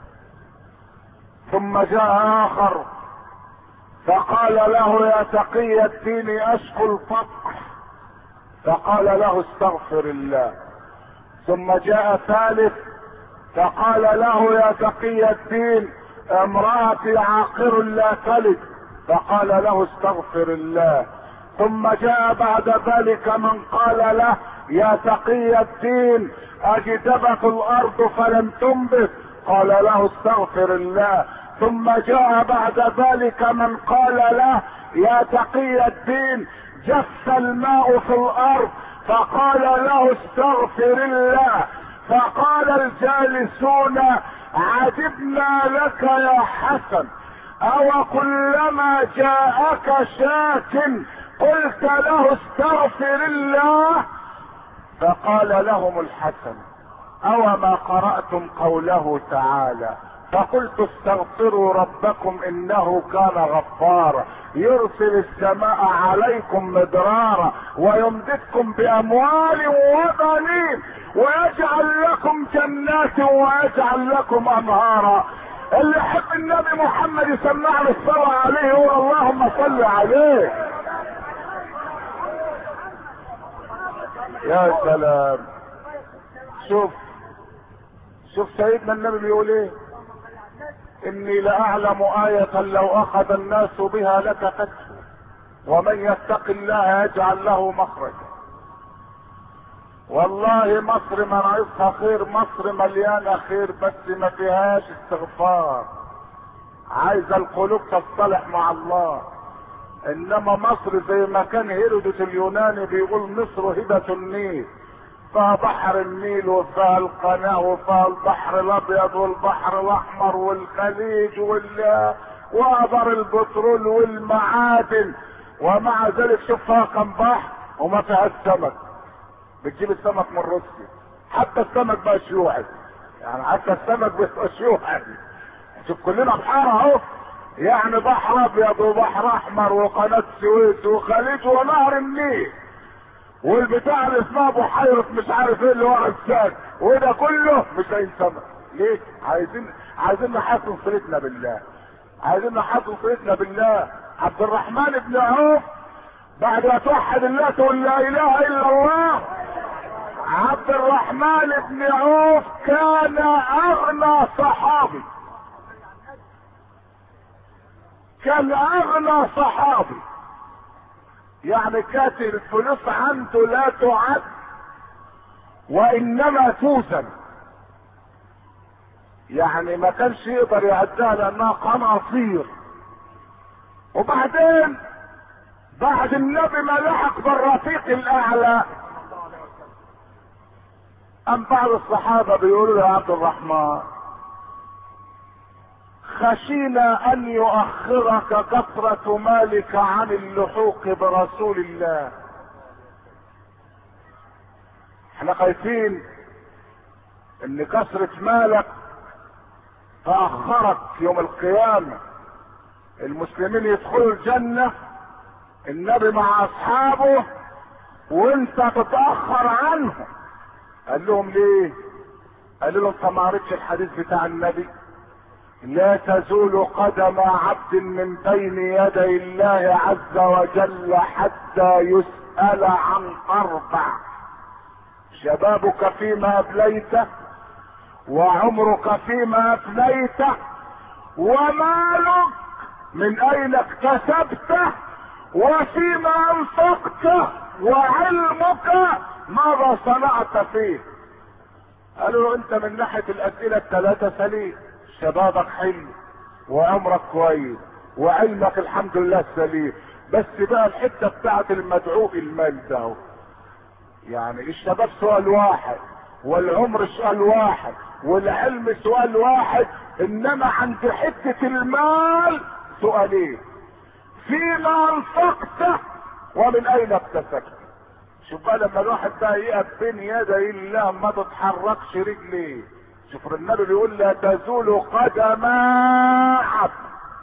ثم جاء اخر فقال له يا تقي الدين اشكو الفقر. فقال له استغفر الله. ثم جاء ثالث فقال له يا تقي الدين امرأتي عاقر لا تلد. فقال له استغفر الله. ثم جاء بعد ذلك من قال له يا تقي الدين اجدبت الارض فلم تنبت. قال له استغفر الله. ثم جاء بعد ذلك من قال له يا تقي الدين جف الماء في الارض. فقال له استغفر الله. فقال الجالسون عجبنا لك يا حسن او كلما جاءك شاك قلت له استغفر الله؟ فقال لهم الحسن: او ما قرأتم قوله تعالى: فقلت استغفروا ربكم انه كان غفارا يرسل السماء عليكم مدرارا ويمددكم باموال وبنين ويجعل لكم جنات ويجعل لكم انهارا. اللي يحب النبي محمد يسمعنا الصلاة عليه اللهم صل عليه. يا سلام. شوف سيدنا النبي بيقول ايه: اني لاعلم آية لو اخذ الناس بها لكفتهم ومن يتق الله يجعل له مخرجا. والله مصر مناقصها خير، مصر مليانة خير بس ما فيهاش استغفار. عايزة القلوب تصطلح مع الله. انما مصر زي ما كان هيرودوت اليوناني بيقول: مصر هبة النيل، فيها بحر النيل وفيها القناة وفيها البحر الابيض والبحر الاحمر والخليج وابر البترول والمعادن، ومع ذلك شوف فيها كم بحر وما فيها السمك. بتجيب السمك من روسيا، حتى السمك بقى شيوعي، يعني حتى السمك بقى شيوعي. شوف كلنا بحار اهو، يعني بحر ابيض وبحر احمر وقناة السويس وخليج ونهر النيل والبتاع اللي اسمها بحيرة مش عارف ايه اللي ورا السد، وده كله مش لاقيين سمك. ليه؟ عايزين نحسن صلتنا بالله، عايزين نحسن صلتنا بالله. عبد الرحمن بن عوف بعد ما توحد الله تقول لا اله الا الله، عبد الرحمن بن عوف كان اغنى صحابي، كان اغنى صحابي. يعني كانت الفلوس عنده لا تعد وانما توزن، يعني ما كانش يقدر يعدها لانها قناطير. وبعدين بعد النبي ما لحق بالرفيق الاعلى ام بعض الصحابة بيقولوا له: يا عبد الرحمن خشينا ان يؤخرك كثرة مالك عن اللحوق برسول الله. احنا خايفين ان كثرة مالك تأخرك يوم القيامة، المسلمين يدخلوا الجنة النبي مع اصحابه وانت تتأخر عنهم. قال لهم: ليه؟ قال لهم: انت ما قريتش الحديث بتاع النبي: لا تزول قدم عبد من بين يدي الله عز وجل حتى يسأل عن 4: شبابك فيما ابليته، وعمرك فيما افنيته، ومالك من اين اكتسبته، وفيما انفقته، وعلمك ماذا صنعت فيه. قالوا له: انت من ناحية الاسئلة الثلاثة سليم، شبابك حلو وعمرك كويس وعلمك الحمد لله سليم، بس بقى الحته بتاعت المدعو المال ده، يعني الشباب سؤال واحد والعمر سؤال واحد والعلم سؤال واحد، انما عند حته المال سؤالين: فيما انفقته ومن اين اكتسبته. شوف بقى لما الواحد بقى يقف بين يدي الله ما تتحركش رجليه. شوف النبي بيقول: لا تزول قدم عبد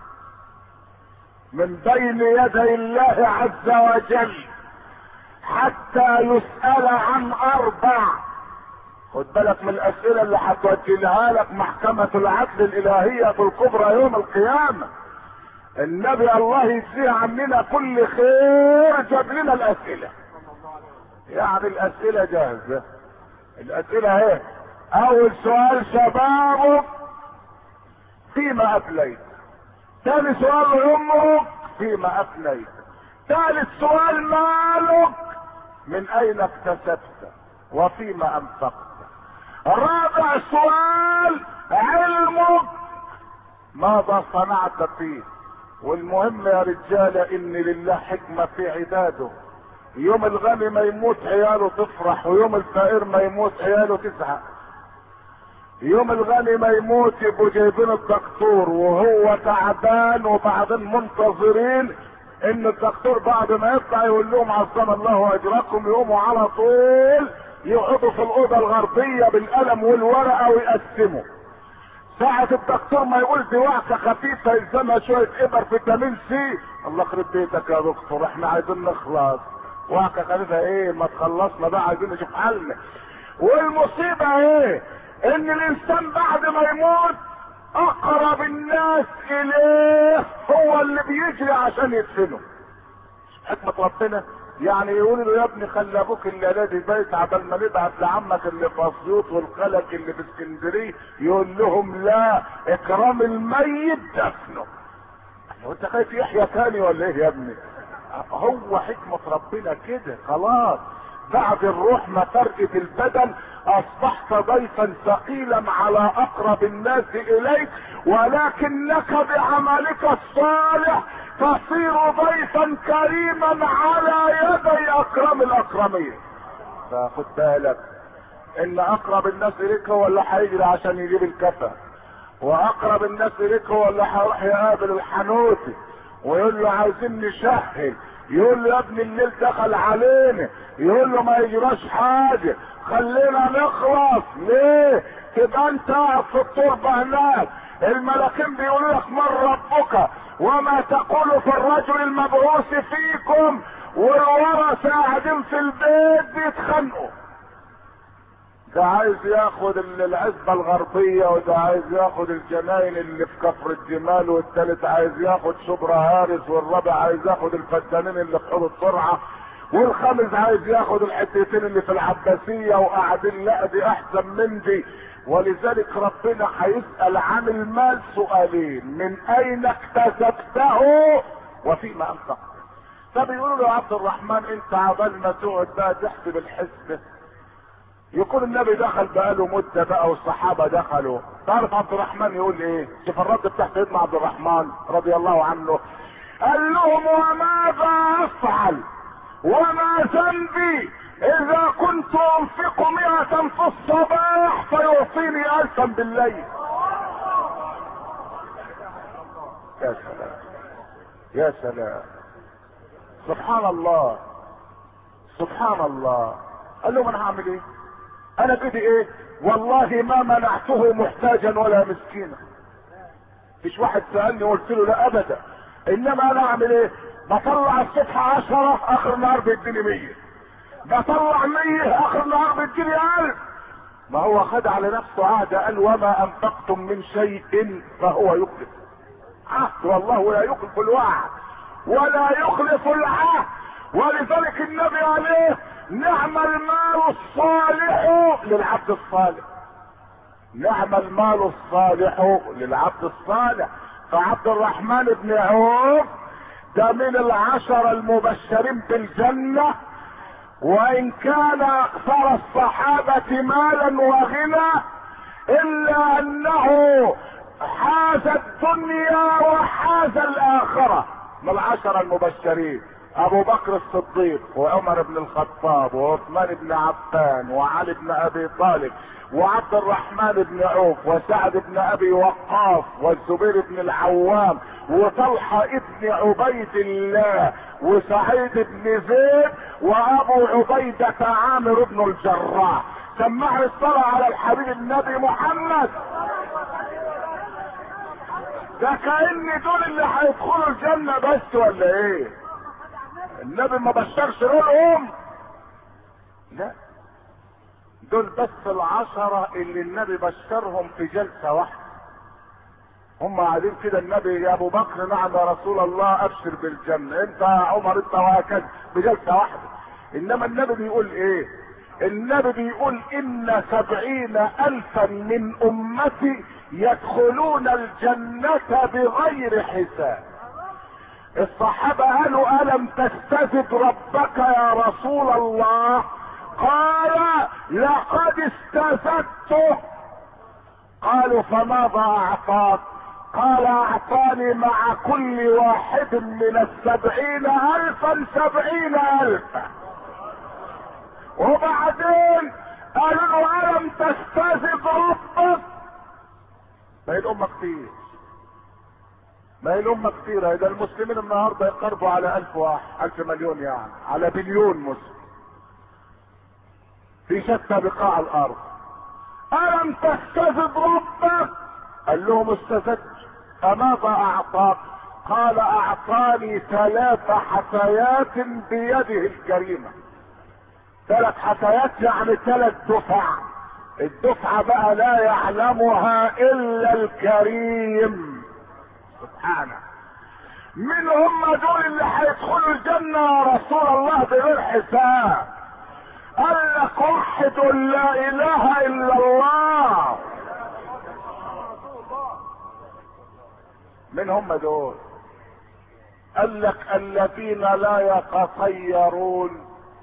من بين يدي الله عز وجل حتى يسأل عن 4. خد بالك من الاسئلة اللي هتوجهها لك محكمة العدل الالهية في الكبرى يوم القيامة. النبي الله يجزيه عننا كل خير جاب لنا الاسئلة، يعني الاسئلة جاهزة. الاسئلة ايه؟ اول سؤال: شبابك فيما افنيت. ثاني سؤال: عمرك فيما افنيت. ثالث سؤال: مالك من اين اكتسبته وفيما انفقته. رابع سؤال: علمك ماذا صنعت فيه. والمهم يا رجالة ان لله حكمة في عباده، يوم الغني ما يموت عياله تفرح، ويوم الفقير ما يموت عياله تزعق. يوم الغني ما يموت يبقوا جايبين الدكتور وهو تعبان، وبعدين منتظرين ان الدكتور بعد ما يطلع يقول لهم عظم الله اجركم، يقوموا على طول يقعدوا في الاوضه الغربيه بالقلم والورقه ويقسموا. ساعة الدكتور ما يقول دي وعكة خفيفة يلزمها شوية ابر فيتامين سي، الله يخرب بيتك يا دكتور احنا عايزين نخلص. وعكة خفيفة ايه؟ ما تخلصنا بقى، عايزين نشوف حل. والمصيبة ايه؟ ان الانسان بعد ما يموت اقرب الناس اليه هو اللي بيجري عشان يدفنه. حكمة ربنا. يعني يقول له يا ابني خلي ابوك الليله دي بيت عبال ما نبعت لعمك اللي في اسيوط والخلك اللي في اسكندريه، يقول لهم لا، اكرام الميت دفنه. وانت خايف يحيى تاني ولا ايه يا ابني؟ هو حكمة ربنا كده. خلاص بعد الروح ما فرقت البدن اصبحت ضيفا ثقيلا على اقرب الناس اليك، ولكنك بعملك الصالح تصير ضيفا كريما على يدي اكرم الاكرمين. فخد بالك ان اقرب الناس اليك هو اللي هيجري عشان يجيب الكفن، واقرب الناس اليك هو اللي هيروح يقابل الحنوتي ويقول له عايزين نشهد، يقول له يا ابني الليل دخل علينا، يقول له ما يجراش حاجه خلينا نخلص. ليه؟ تبقى انت قاعد في التربه هناك الملاكين بيقولوا لك من ربك وما تقول في الرجل المبعوث فيكم، والورثه قاعدين في البيت بيتخانقوا. ده عايز ياخد العزبة الغربية، وده عايز ياخد الجناين اللي في كفر الجمال، والتالت عايز ياخد شبرا هارس، والرابع عايز ياخد الفدانين اللي في حوض السرعة، والخامس عايز ياخد الحتتين اللي في العباسية، وقاعدين لا دي احسن من دي. ولذلك ربنا هيسأل عن المال سؤالين: من اين اكتسبته وفيما انفقته. فبيقولوا له يا عبد الرحمن انت عبال ما تقعد بقى تحسب الحسبة، يكون النبي دخل بقاله مدة بقى والصحابة دخلوا، تعرف عبد الرحمن يقول ايه؟ شوف الرد بتاع سيدنا عبد الرحمن رضي الله عنه. قال لهم وماذا افعل وما ذنبي اذا كنت انفق 100 في الصباح فيعطيني 1000 بالليل. يا سلام يا سلام، سبحان الله سبحان الله. قال لهم انا هعمل ايه؟ انا بدي ايه؟ والله ما منعته محتاجا ولا مسكينا. مفيش واحد سألني وقلت له لا ابدا، انما انا اعمل ايه؟ بطلع الصبح 10 اخر النهار بيديني 100، بطلع 100 اخر النهار بيديني 1000. ما هو خد على نفسه عهد، قال وما انفقتم من شيء فهو يخلف عهد، والله لا يخلف الوعد ولا يخلف العهد. ولذلك النبي عليه نعم المال الصالح للعبد الصالح، نعم المال الصالح للعبد الصالح. فعبد الرحمن بن عوف ده من العشرة المبشرين بالجنة، وان كان اكثر الصحابة مالا وغنى الا انه حاز الدنيا وحاز الاخرة. من العشرة المبشرين ابو بكر الصديق وعمر بن الخطاب وعثمان بن عفان وعلي بن ابي طالب وعبد الرحمن بن عوف وسعد بن ابي وقاص والزبير بن العوام وطلحة ابن عبيد الله وسعيد بن زيد وابو عبيدة عامر بن الجراح. سمعني الصلاة على الحبيب النبي محمد. ده كأن دول اللي هيدخلوا الجنة بس ولا ايه؟ النبي ما بشرش غيرهم؟ لا، دول بس العشرة اللي النبي بشرهم في جلسة واحدة. هم قاعدين كده، النبي يا ابو بكر نعم يا رسول الله ابشر بالجنة، انت يا عمر انت وهكذا بجلسة واحدة. انما النبي بيقول ايه؟ النبي بيقول ان 70,000 من امتي يدخلون الجنة بغير حساب. الصحابة قالوا ألم تستزد ربك يا رسول الله؟ قال لقد استزدته. قالوا فماذا اعطاك؟ قال اعطاني مع كل واحد من 70,000 70,000. وبعدين قالوا له ألم تستزد ربك؟ هي الامة كتير، ما هي الامة كتير. ده المسلمين النهارده يقربوا على 1000 واحد، 1000 مليون يعني، على بليون مسلم في شتى بقاع الارض. الم تستزد ربك؟ قال لهم استزدت. فماذا اعطاك؟ قال اعطاني 3 حثيات بيده الكريمة. 3 حثيات يعني 3 دفع. الدفعة بقى لا يعلمها الا الكريم سبحانه. من هم دول اللي هيدخلوا الجنة يا رسول الله بغير حساب؟ قال لك وحد لا اله الا الله. من هم دول؟ قال لك الذين لا يتطيرون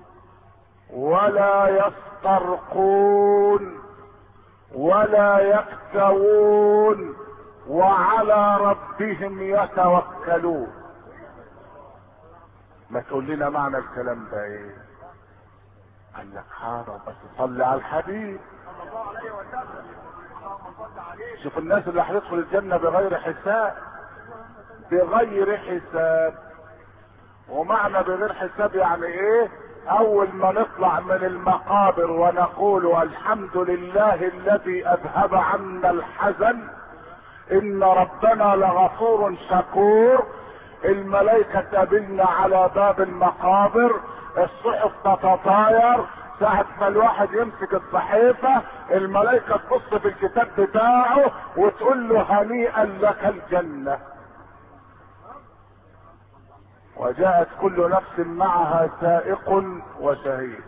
ولا يسترقون ولا يكتوون وعلى ربهم يتوكلون. ما تقول لنا معنى الكلام ده ايه؟ قال لك حاضر بس صلي على الحبيب. شوف الناس اللي هتدخل الجنة بغير حساب، بغير حساب. ومعنى بغير حساب يعني ايه؟ اول ما نطلع من المقابر ونقول الحمد لله الذي اذهب عنا الحزن ان ربنا لغفور شكور، الملائكة تقابلنا على باب المقابر، الصحف تتطاير، ساعة ما الواحد يمسك الصحيفة الملائكة تبص في الكتاب بتاعه وتقول له هنيئا لك الجنة. وجاءت كل نفس معها سائق وشهيد.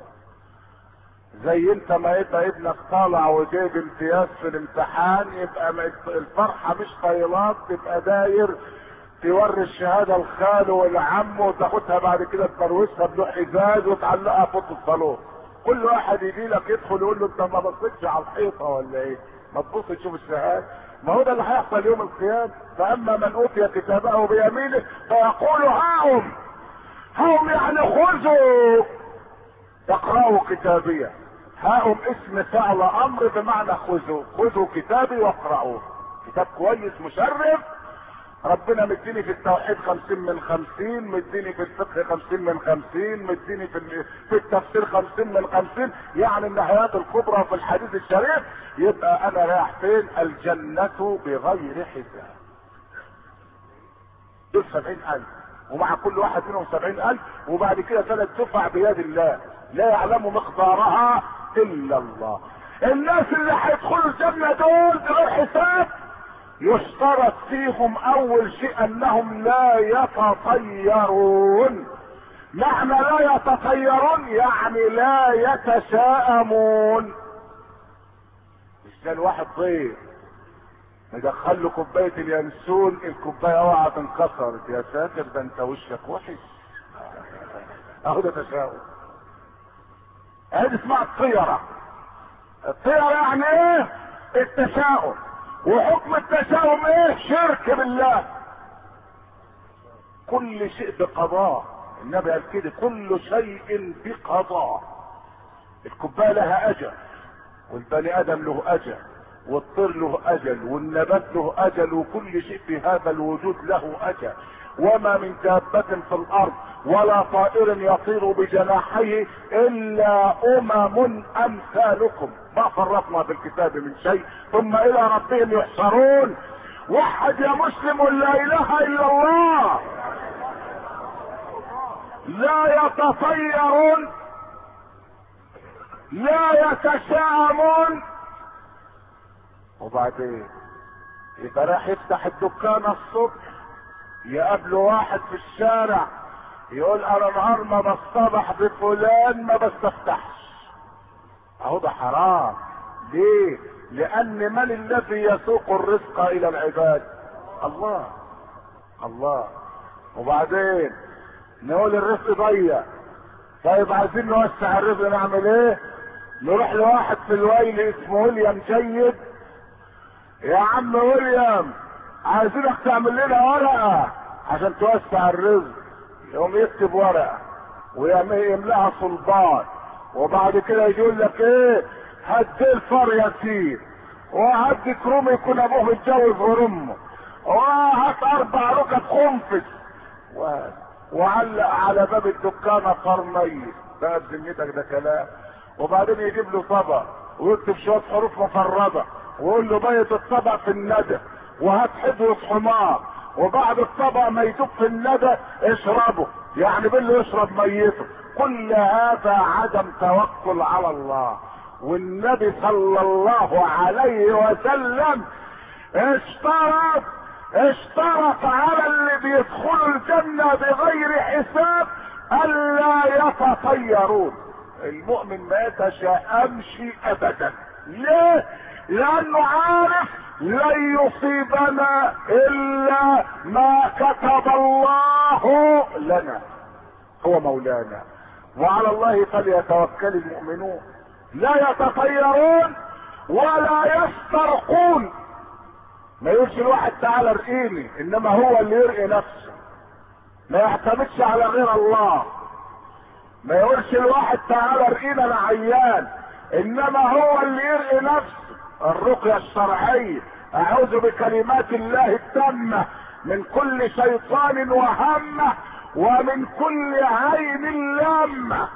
زي انت ما يبقى ابنك طالع وجايب امتياز في الامتحان، يبقى الفرحة مش طيلات، تبقى داير توري الشهادة لخاله والعم وتاخدها بعد كده تبروسها بلوح ازاز وتعلقها فوق الصالون. كل واحد يجي لك يدخل يقول له انت ما بصيتش على الحيطة ولا ايه؟ ما تبص تشوف الشهادة. ما هو ده اللي هيحصل يوم القيامة. فاما من اوتي كتابه بيمينه فيقول هاهم يعني خذوا اقرأوا كتابيه. هاهم اسم فعل امر بمعنى خذوا كتابي واقرأوه. كتاب كويس مشرف، ربنا مديني في التوحيد 50 من 50، مديني في الفقه 50 من 50، مديني في التفسير 50 من 50، يعني النهايات الكبرى في الحديث الشريف. يبقى انا رايح فين؟ الجنة بغير حساب. دول 70,000 ومع كل واحد منهم 70,000، وبعد كده 3 دفع بيد الله لا يعلم مقدارها الا الله. الناس اللي هيدخلوا الجنة دول بغير حساب يشترط فيهم اول شيء انهم لا يتطيرون. معنى لا يتطيرون يعني لا يتشائمون. مش زي الواحد ضيف ندخل له كوبايه اليانسون، الكوبايه اوعى انكسرت، يا ساتر ده انت وشك وحش. اهو ده تشاؤم. هذه اسمها الطيره. الطيره يعني ايه؟ التشاؤم. وحكم التشاؤم ايه؟ شرك بالله. كل شيء بقضاء. النبي قال كده كل شيء بقضاء. الكوبايه لها اجل، والبني ادم له اجل، والطير له اجل، والنبات له اجل، وكل شيء في هذا الوجود له اجل. وما من دابة في الارض ولا طائر يطير بجناحيه الا امثالكم ما فرطنا في الكتاب من شيء ثم الى ربهم يحشرون. وحد يا مسلم لا اله الا الله. لا يتطيرون لا يتشائمون. وبعدين يبقى راح يفتح الدكان الصبح يقابله واحد في الشارع يقول انا نهار ما بصطبح بفلان ما بستفتحش. اهو ده حرام. ليه؟ لان من الذي يسوق الرزق الى العباد؟ الله. الله. وبعدين نقول الرزق ضيق، طيب عايزين نوسع الرزق نعمل ايه؟ نروح لواحد في الويل اسمه ويليام جيد، يا عم ويليام عايزينك تعمل لنا ورقة عشان توسع الرزق. يقوم يكتب ورقة ويملاها صلبان، وبعد كده يقول لك ايه؟ هات الفار يا سيد، وهات كروم يكون ابوه متجوز غير امه، وهات 4 ركب خنفس وعلق على باب الدكان صار ميت. ده بذمتك ده كلام؟ وبعدين يجيب له طبق ويكتب شويه حروف مفرده ويقول له بيت الطبق في الندى، وهات حدوة حمار، وبعد الطبق ما يدوب في الندى اشربه، يعني بالله يشرب ميته. كل هذا عدم توكل على الله. والنبي صلى الله عليه وسلم اشترط على اللي بيدخلوا الجنة بغير حساب الا يتطيرون. المؤمن ما يتشائمش ابدا. ليه؟ لانه عارف لن يصيبنا الا ما كتب الله لنا، هو مولانا، وعلى الله فليتوكل المؤمنون. لا يتطيرون ولا يسترقون. ما يقولش الواحد تعالى ارقيني، انما هو اللي يرقي نفسه، ما يعتمدش على غير الله. ما يقولش الواحد تعالى ارقينا انا عيان، انما هو اللي يرقي نفسه. الرقية الشرعية: اعوذ بكلمات الله التامة من كل شيطان وهمة ومن كل عين لامة،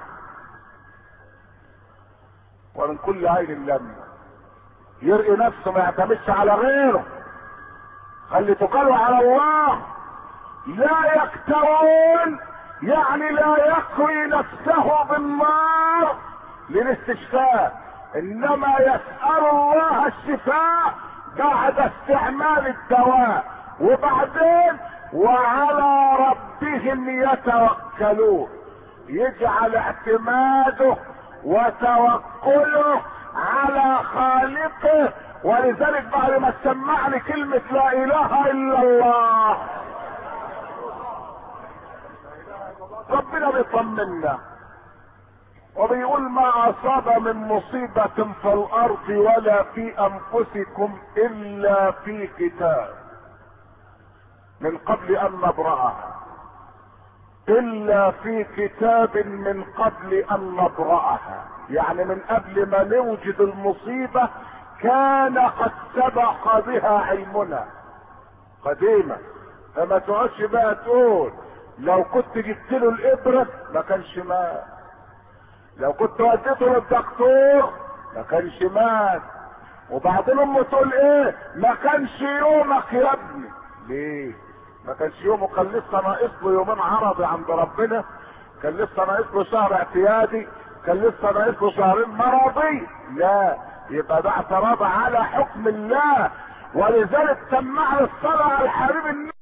ومن كل عين لامة. يرقي نفسه، ما يعتمدش على غيره. خلي توكلوا على الله. لا يكتوون، يعني لا يكوي نفسه بالنار للاستشفاء، انما يسأل الله الشفاء بعد استعمال الدواء. وبعدين وعلى ربهم يتوكلون، يجعل اعتماده وتوكله على خالقه. ولذلك بعد ما سمعني كلمة لا اله الا الله ربنا بيطمنا وبيقول: ما اصاب من مصيبة في الارض ولا في انفسكم الا في كتاب من قبل ان نبرأها، الا في كتاب من قبل ان نبرأها. يعني من قبل ما نوجد المصيبة كان قد سبق بها علمنا قديما. فما تقعدش بقى تقول لو كنت جبت له الابرة ما كانش مات، لو كنت وديته للدكتور ما كانش مات. وبعدين امه تقول ايه؟ ما كانش يومك يا ابني. ليه ما كانش يومه؟ كان لسه ناقص له يومين عرضي عند ربنا، كان لسه ناقص له شهر اعتيادي، كان لسه ناقص له شهرين مرضي. لا، يبقى ده اعتراض على حكم الله. ولذلك سمعنا الصلاة على الحبيب النبي